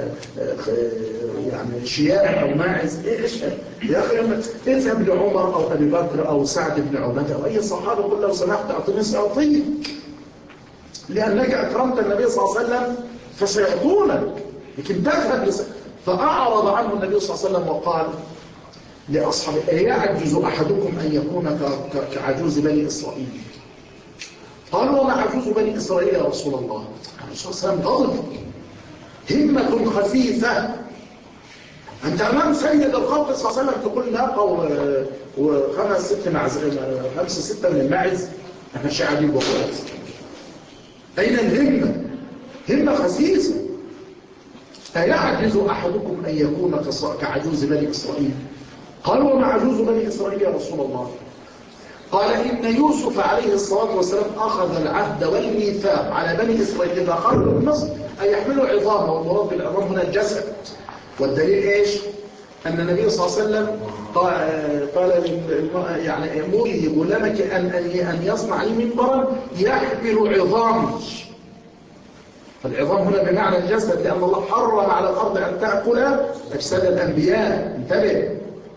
يعني شياه أو ماعز. إيش يا أخي اذهب لعمر أو أبي بكر أو سعد بن عبادة أو أي صحابة قل لو سمحت أعطيني سأعطيك، لأنك أكرمت النبي صلى الله عليه وسلم فسيعطونك، لكن تذهب فأعرض عنه النبي صلى الله عليه وسلم وقال لأصحابه أيعجز أحدكم أن يكون كعجوز بني إسرائيل؟ قالوا وما عجوز بني إسرائيل يا رسول الله؟ الرسول صلى الله عليه وسلم غضب، همة خفيفة. أنت أمام سيد الخلق صلى الله عليه وسلم تقول ناقة وخمس 6 من الماعز، أنا شيء عجيب وخلاص. أين الهمة؟ همة خسيسة. أيعجز أحدكم أن يكون كعجوز بني إسرائيل؟ قالوا وما عجوز بني إسرائيل يا رسول الله؟ قال إن يوسف عليه الصلاة والسلام أخذ العهد والميثاق على بني إسرائيل إذا خرجوا من مصر أن يحملوا عظامه، والمراد بالعظام هنا الجسد. والدليل إيش؟ أن النبي صلى الله عليه وسلم قال يعني مري غلامك أن يصنع لي منبرا يحمل عظامي. فالعظام هنا بمعنى الجسد، لأن الله حرم على الأرض أن تأكل أجساد الأنبياء. انتبه.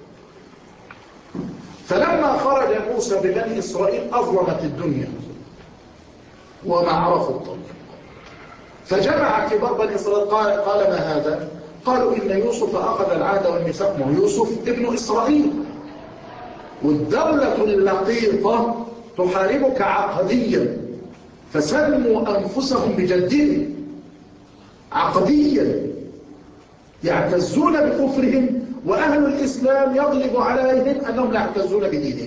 فلما خرج موسى ببني إسرائيل أظلمت الدنيا وما عرفوا الطريق، فجمع كبار بني إسرائيل قال ما هذا؟ قالوا إن يوسف أخذ العهد والميثاق. ما يوسف ابن إسرائيل، والدولة اللقيطة تحاربك عقديا، فسموا أنفسهم بجدهم عقديا، يعتزون بكفرهم، وأهل الإسلام يغلب عليهم أنهم لا يعتزون بدينهم.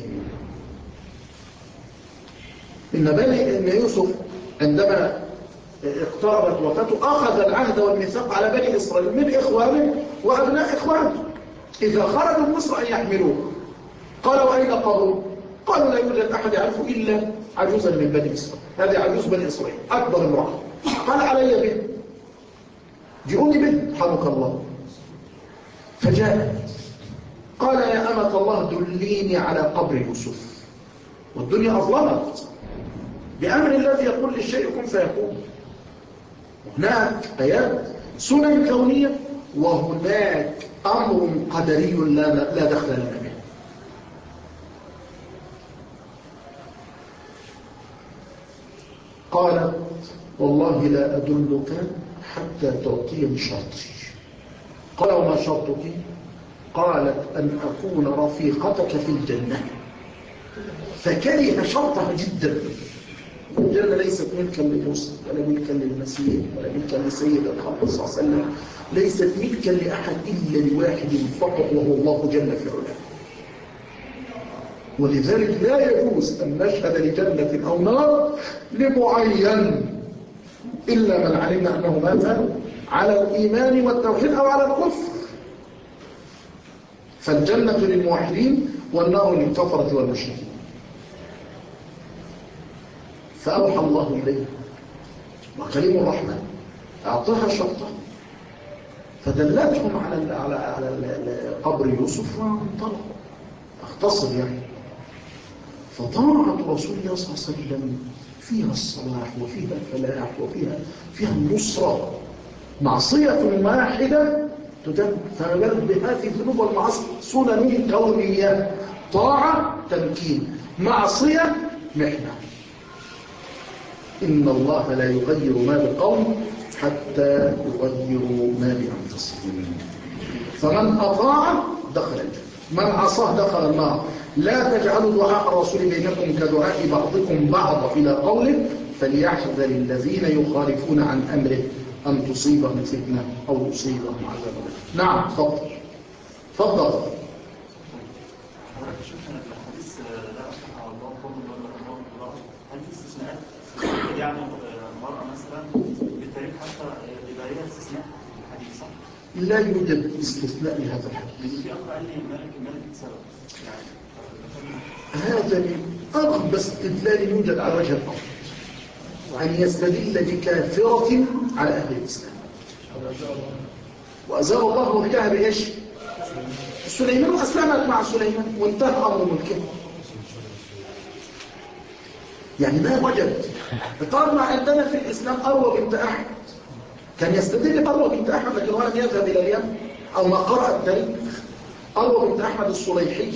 إن يوسف عندما اقتربت وفاته أخذ العهد والميثاق على بني إسرائيل من إخوانه وأبناء إخوانه إذا خرجوا من مصر أن يحملوه. قالوا أين قبروا؟ قالوا لا يوجد أحد يعرفه إلا عجوزا من بني إسرائيل. هذه عجوز بني إسرائيل أكبر امرأة. قال علي به، جئوني به حرك الله. فجاءت قال يا أمة الله دليني على قبر يوسف. والدنيا أظلمت بأمر الذي يقول للشيء كن فيكون. هناك آيات سنن كونية، وهناك أمر قدري لا دخل لنا به. قالت والله لا أدلك حتى تعطيني شرطي. قال وما شرطك؟ قالت أن أكون رفيقتك في الجنة. فكره شرطها جدا. الجنة ليست ملكا لموسى ولا ملكا للمسيح ولا ملكا لسيد الخلق صلى الله عليه وسلم، ليست ملكا لأحد إلا لواحد فقط وهو الله جل في علاه. ولذلك لا يجوز أن نشهد لجنة أو نار لمعين إلا من علمنا أنه مات على الإيمان والتوحيد أو على الكفر. فالجنة للموحدين والنار للكفرة والمشركين. فأوحى الله إليه وكلم الرحمن أعطاها شرطه، فدلتهم على قبر يوسف وانطلقوا. اختصر يعني. فطاعة رسول الله صلى الله عليه وسلم فيها الصلاح وفيها الفلاح وفيها النصرة. معصية واحدة تدم. فما بالك بهذه الذنوب والمعاصي سنن كونية. طاعة تمكين، معصية محنة. إن الله لا يغير ما بقوم حتى يغيروا ما بأنفسهم. فمن أطاع دخل الجنة، من عصاه دخل النار. لا تجعلوا دعاء الرسول بينكم كدعاء بعضكم بعضا إلى قوله فليحذر الذين يخالفون عن أمره أن تصيبهم فتنة أو يصيبهم عذاب أليم. نعم تفضل. تفضل. شفنا الحديث لا أشهد على الله قول ولا الله هل في استثناءات استثناء الحديث صح؟ لا يوجد استثناء لهذا الحديث. في أخر قال لي ملك سبب هذا من أغبى استدلال يوجد على وجه الأرض، أن يستدل بكافرة على أهل الإسلام. وأزال الله ملكها بإيش؟ سليمان أسلمت مع سليمان وانتهى أمر ملكه. يعني ما وجد. طالما عندنا في الإسلام أروى بنت أحمد، كان يستدل بأروى بنت أحمد لكن ولم يذهب إلى اليمن أو ما قرأ التاريخ. أروى بنت أحمد الصليحي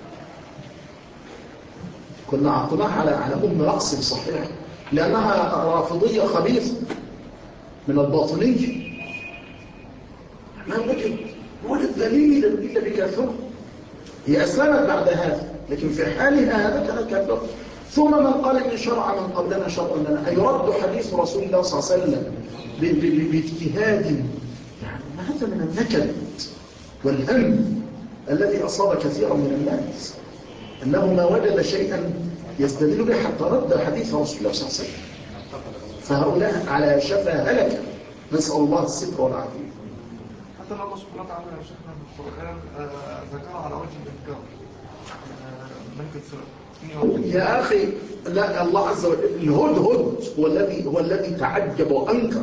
كنا أعطناها على أم رأس صحيح لأنها رافضية خبيثة من الباطنية. ما وجد دليل إلا بكافرة. هي أسلمت بعد هذا لكن في حالها هذا كانت كافرة. ثم من قال إن شرع من قبلنا شرع لنا، أيرد حديث رسول الله صلى الله عليه وسلم باجتهاد؟ يعني هذا من النكد والهم الذي أصاب كثيرا من الناس، أنه ما وجد شيئا يستدل به حتى رد حديث رسول الله صلى الله عليه وسلم. فهؤلاء على شفا هلكة، نسأل الله الستر والعافية. حتى الله سبحانه وتعالى يا شيخنا في القرآن ذكر على وجه الإنكار ملك السبب. يا أخي لا، الله عز وجل الهدهد هو الذي تعجب وأنكر.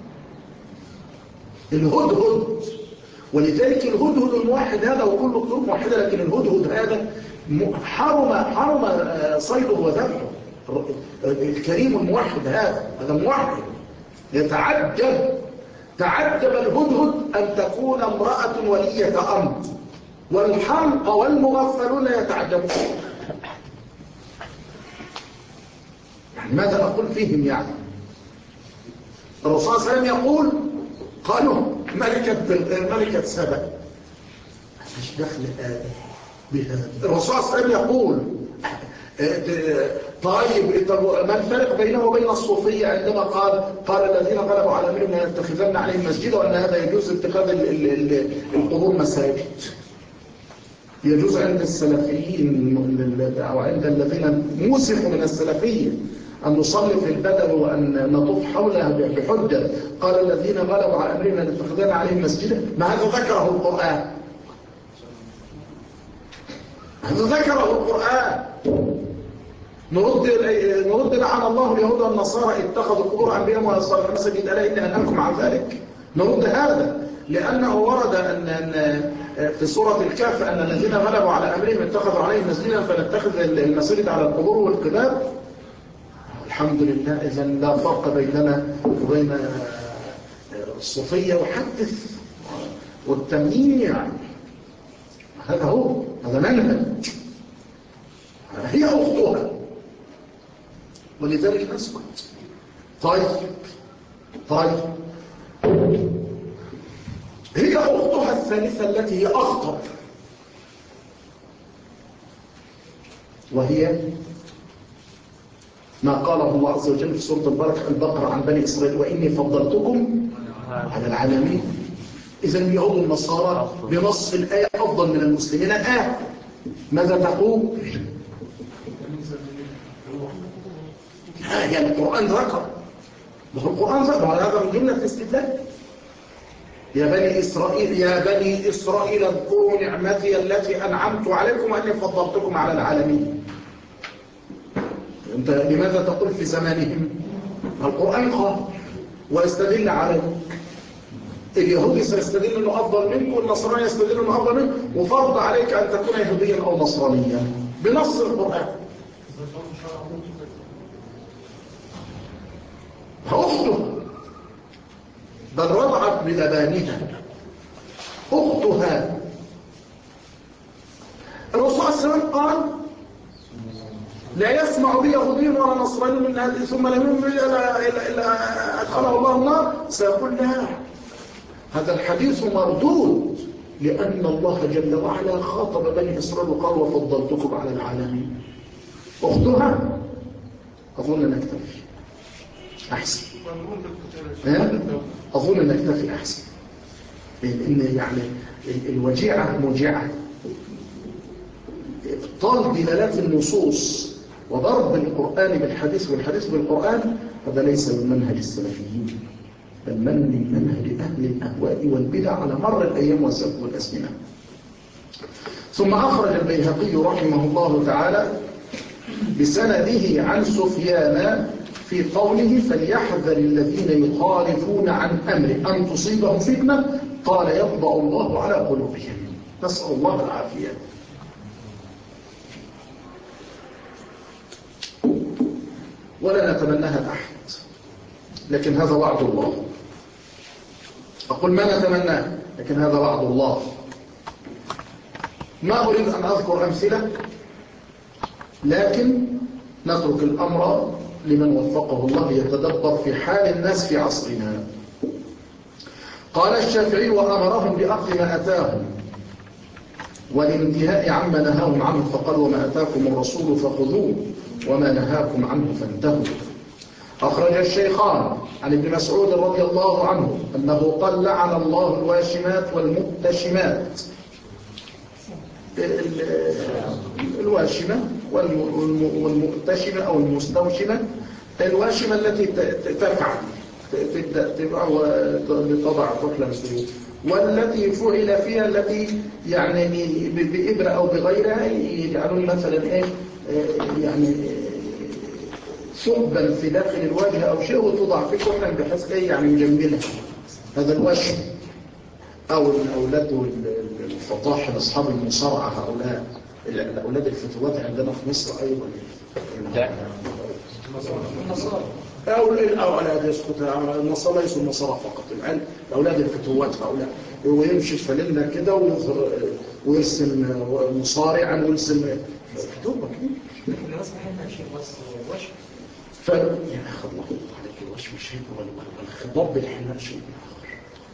الهدهد، ولذلك الهدهد الموحد هذا وكل الطرق موحدة، لكن الهدهد هذا حرم صيده وذبحه. الكريم الموحد هذا موحد تعجب الهدهد أن تكون امرأة ولية أمر، والحمقى والمغفلون يتعجبون. يعني ماذا نقول فيهم؟ يعني الرسول صلى الله عليه وسلم يقول قالوا ملكة سبأ، مش دخل بهذا. الرسول صلى الله عليه وسلم يقول طيب ما الفرق بينه وبين الصوفية عندما قال الذين غلبوا على أمرهم لنتخذن عليهم مسجدا، وأن هذا يجوز اتخاذ القبور مساجد؟ يجوز عند السلفيين أو عند الذين موسخوا من السلفية أن نصلي في البدن وأن نطوف حولها بحجة. قال الذين غلبوا على أمرهم لنتخذن عليهم مسجدا. ما هذا ذكره القرآن، هذا ذكره القرآن. نرد لعن الله اليهود والنصارى اتخذوا قبور أنبيائهم وصالحين مساجد، ألا إني أنهاكم عن ذلك. نرد هذا لأنه ورد أن في سورة الكهف أن الذين غلبوا على أمرهم اتخذوا عليهم مسجدا فنتخذ المساجد على القبور والقباب. الحمد لله، إذا لا فرق بيننا وبين الصوفية وحدث والتمييع. هذا منهج، هي أختها ولذلك نسكت. طيب هي أختها الثالثة التي هي أخطر، وهي ما قاله الله عز وجل في سورة البقرة عن بني إسرائيل: وإني فضلتكم على العالمين. إذا اليهود والنصارى بنص الآية أفضل من المسلمين. ماذا تقول؟ يعني القرآن ذكر، هذا من جملة الاستدلال. يا بني إسرائيل اذكروا نعمتي التي أنعمت عليكم وأني فضلتكم على العالمين. أنت لماذا تقول في زمانهم؟ القرآن قال ويستدل عليه. اليهودي سيستدل أنه أفضل منك، والنصراني يستدل أنه أفضل منك، وفرض عليك أن تكون يهوديا أو نصرانيا بنص القرآن. أخته بل رضعت بلبانها أختها. الرسول صلى الله عليه وسلم قال: لا يسمع بي يهودي ولا نصراني من هذه ثم لم يؤمن إلا أدخله الله النار. سيقول لا، هذا الحديث مردود، لأن الله جل وعلا خاطب بني إسرائيل وقال: وفضلتكم على العالمين. أختها أظن نكتفي أحسن. أظن نكتفي أحسن، لأن يعني الوجيعة موجعة. إبطال دلالات النصوص وضرب القرآن بالحديث والحديث بالقرآن، هذا ليس من منهج السلفيين. بل من منهج أهل الأهواء والبدع على مر الأيام والأزمنة. ثم أخرج البيهقي رحمه الله تعالى بسنده عن سفيان في قوله فليحذر الذين يخالفون عن أمره أن تصيبهم فتنة قال يطبع الله على قلوبهم. نسأل الله العافية. ولا نتمناها لأحد، لكن هذا وعد الله. أقول ما نتمناه، لكن هذا وعد الله. ما أريد أن أذكر أمثلة، لكن نترك الأمر لمن وفقه الله يتدبر في حال الناس في عصرنا. قال الشافعي وأمرهم بأخذ ما أتاهم والانتهاء عما نهاهم عنه، فقال وما أتاكم الرسول فخذوه وما نهاكم عنه فانتهوا. أخرج الشيخان عن ابن مسعود رضي الله عنه أنه قال لعن الله الواشمات والمبتشمات. الواشمة والمبتشمة أو المستوشمة، الواشمة التي تفعل تبدأ تبقى وتضع كحلا سيوف، والتي فعل فيها التي يعني بإبرة أو بغيرها يجعلون مثلا إيه يعني ثقبا في داخل الوجه أو شيء وتوضع في كحلا بحيث إيه يعني يجملها. هذا الوشم. أو الأولاد الفطاحل أصحاب المصارعة، هؤلاء الأولاد الفتوات عندنا في مصر أيضا. أو الأولاد يسقط النصارى، ليسوا النصارى فقط، الآن الأولاد الفتوات هؤلاء، ويمشي فلنا كده ويظهر ويرسم مصارعا ويرسم فتوة كده. الناس بحبها شيء بس وشم. يعني أخذ الله عليك الوشم شيء والخضاب بالحناء شيء آخر.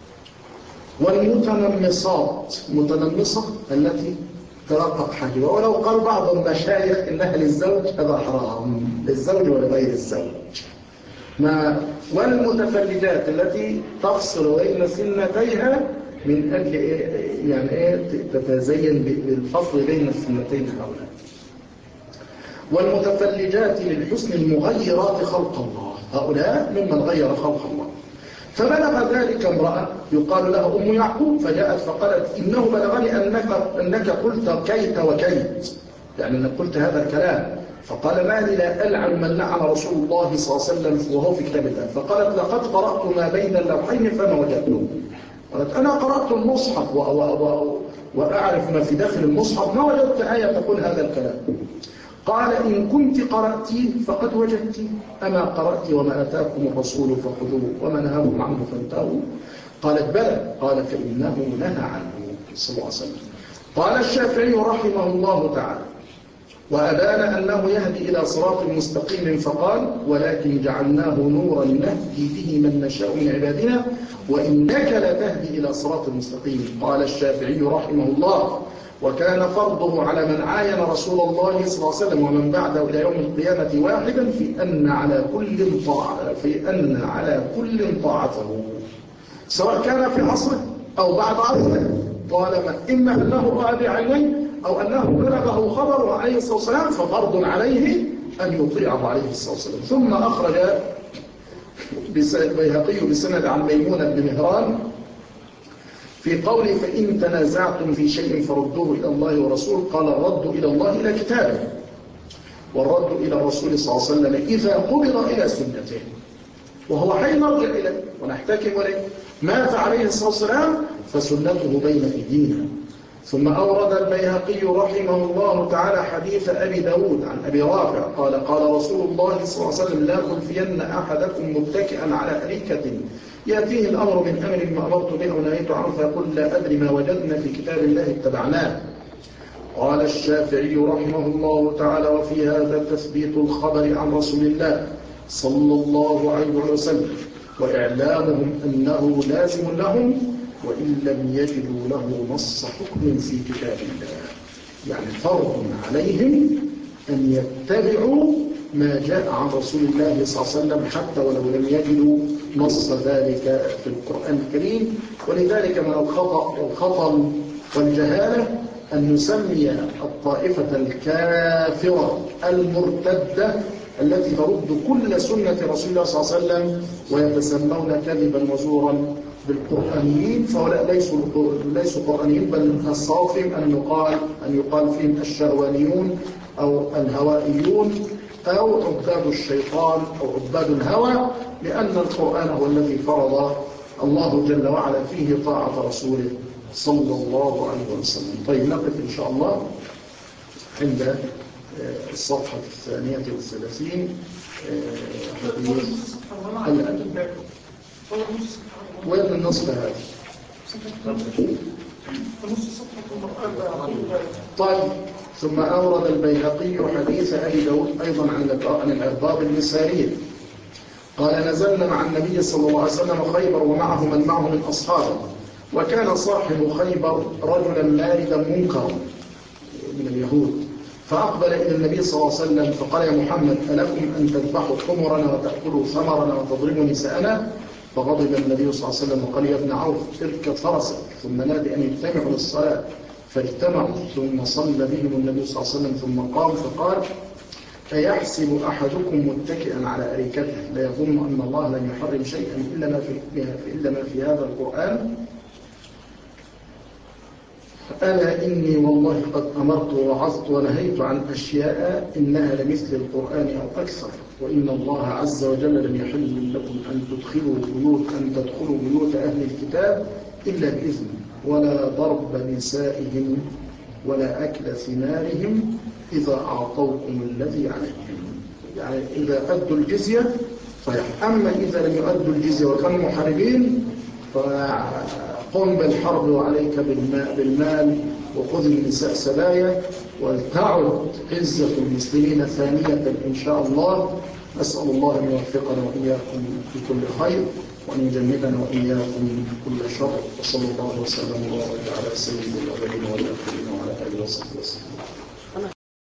والمتنمصات، متنمصة التي ترقق حاجبها، ولو قال بعض المشايخ إنها للزوج هذا حرام، للزوج ولغير الزوج. والمتفلجات التي تفصل بين سنتيها من أجل يعني تتزين بالفصل بين السنتين هؤلاء. والمتفلجات للحسن المغيرات خلق الله، هؤلاء ممن غير خلق الله. فبلغ ذلك امرأة يقال لها أم يعقوب، فجاءت فقالت إنه بلغني أنك قلت كيت وكيت، يعني أنك قلت هذا الكلام. فقال ما لي لا ألعن من لعن رسول الله صلى الله عليه وسلم وهو في كتاب الله. فقالت لقد قرأت ما بين اللوحين فما وجدته. قالت أنا قرأت المصحف وأعرف ما في داخل المصحف، ما وجدت آية تقول هذا الكلام. قال إن كنت قرأتي فقد وجدتي، أما قرأتي وما أتاكم الرسول فخذوه وما نهاكم عنه فانتهوا. قالت بلى. قال فإنه نهى عنه صلى الله عليه وسلم. قال الشافعي رحمه الله تعالى وأبان أنه يهدي إلى صراط مستقيم، فقال ولكن جعلناه نورا نهدي به من نشاء من عبادنا وإنك لتهدي إلى صراط مستقيم. قال الشافعي رحمه الله وكان فرضه على من عاين رسول الله صلى الله عليه وسلم ومن بعده إلى يوم القيامة واحدا في أن على كل طاعته، سواء كان في عصره أو بعد عصره، طالما إما أنه رأى بعينيه أو أنه بلغه خبره عليه الصلاة والسلام، ففرض عليه أن يطيعه عليه الصلاة والسلام. ثم أخرج البيهقي بسند عن ميمونة بن مهران في قوله فإن تنازعتم في شيء فردوه إلى الله ورسوله، قال الرد إلى الله إلى كتابه، والرد إلى الرسول صلى الله عليه وسلم إذا قبض إلى سنته، وهو حي نرجع إليه ونحتكم إليه. مات عليه الصلاة والسلام فسنته بين أيدينا. ثم أورد البيهقي رحمه الله تعالى حديث أبي داود عن أبي رافع قال قال رسول الله صلى الله عليه وسلم لا تلفين أحدكم متكئا على أريكة يأتيه الأمر من أمر ما أمرت به ونهيت عنه فيقول لا أدري ما وجدنا في كتاب الله اتبعناه. قال الشافعي رحمه الله تعالى وفي هذا تثبيت الخبر عن رسول الله صلى الله عليه وسلم وإعلامهم أنه لازم لهم وإن لم يجدوا له نص حكم في كتاب الله، يعني فرض عليهم أن يتبعوا ما جاء عن رسول الله صلى الله عليه وسلم حتى ولو لم يجدوا نص ذلك في القرآن الكريم. ولذلك من الخطأ والجهالة أن نسمي الطائفة الكافرة المرتدة التي ترد كل سنة رسول الله صلى الله عليه وسلم، ويتسمون كذبا وزورا بالقرآنيين، فهؤلاء ليسوا قرآنيين، بل الصواب فيهم أن يقال فيهم الشهوانيون أو الهوائيون أو عباد الشيطان أو عباد الهوى، لأن القرآن هو الذي فرض الله جل وعلا فيه طاعة رسوله صلى الله عليه وسلم. طيب نقف إن شاء الله عند الصفحة 32 وين النصف هذا؟ طيب ثم أورد البيهقي حديث أبي داود أيضا عن العرباض بن سارية قال نزلنا مع النبي صلى الله عليه وسلم خيبر ومعه من معه من أصحابه، وكان صاحب خيبر رجلا ماردا منكرا من اليهود، فأقبل إلى النبي صلى الله عليه وسلم فقال يا محمد ألكم أن تذبحوا حمرنا وتأكلوا ثمرنا وتضربوا نساءنا؟ فغضب النبي صلى الله عليه وسلم وقال يا ابن عوف اركب فرسك، ثم نادي أن يجتمعوا للصلاة فاجتمعوا، ثم صلى بهم النبي صلى الله عليه وسلم ثم قام فقال أيحسب أحدكم متكئا على أريكته لا يظن أن الله لم يحرم شيئا إلا ما في هذا القرآن؟ ألا إني والله قد أمرت ووعظت ونهيت عن أشياء إنها لمثل القرآن أو أكثر، وإن الله عز وجل لم يحل لكم أن تدخلوا بيوت أهل الكتاب إلا بإذن، ولا ضرب نسائهم ولا أكل ثمارهم إذا أعطوكم الذي عليهم. يعني إذا أدوا الجزية صحيح، أما إذا لم يؤدوا الجزية وكانوا محاربين فقم بالحرب وعليك بالمال وخذ النساء سبايا، ولتعد عزة المسلمين ثانية إن شاء الله. أسأل الله أن يوفقنا وإياكم في كل خير وأن يجنبنا وإياكم كل شر، وصلى الله وسلم وبارك على سيد الأولين والآخرين وعلى آله وصحبه وسلم.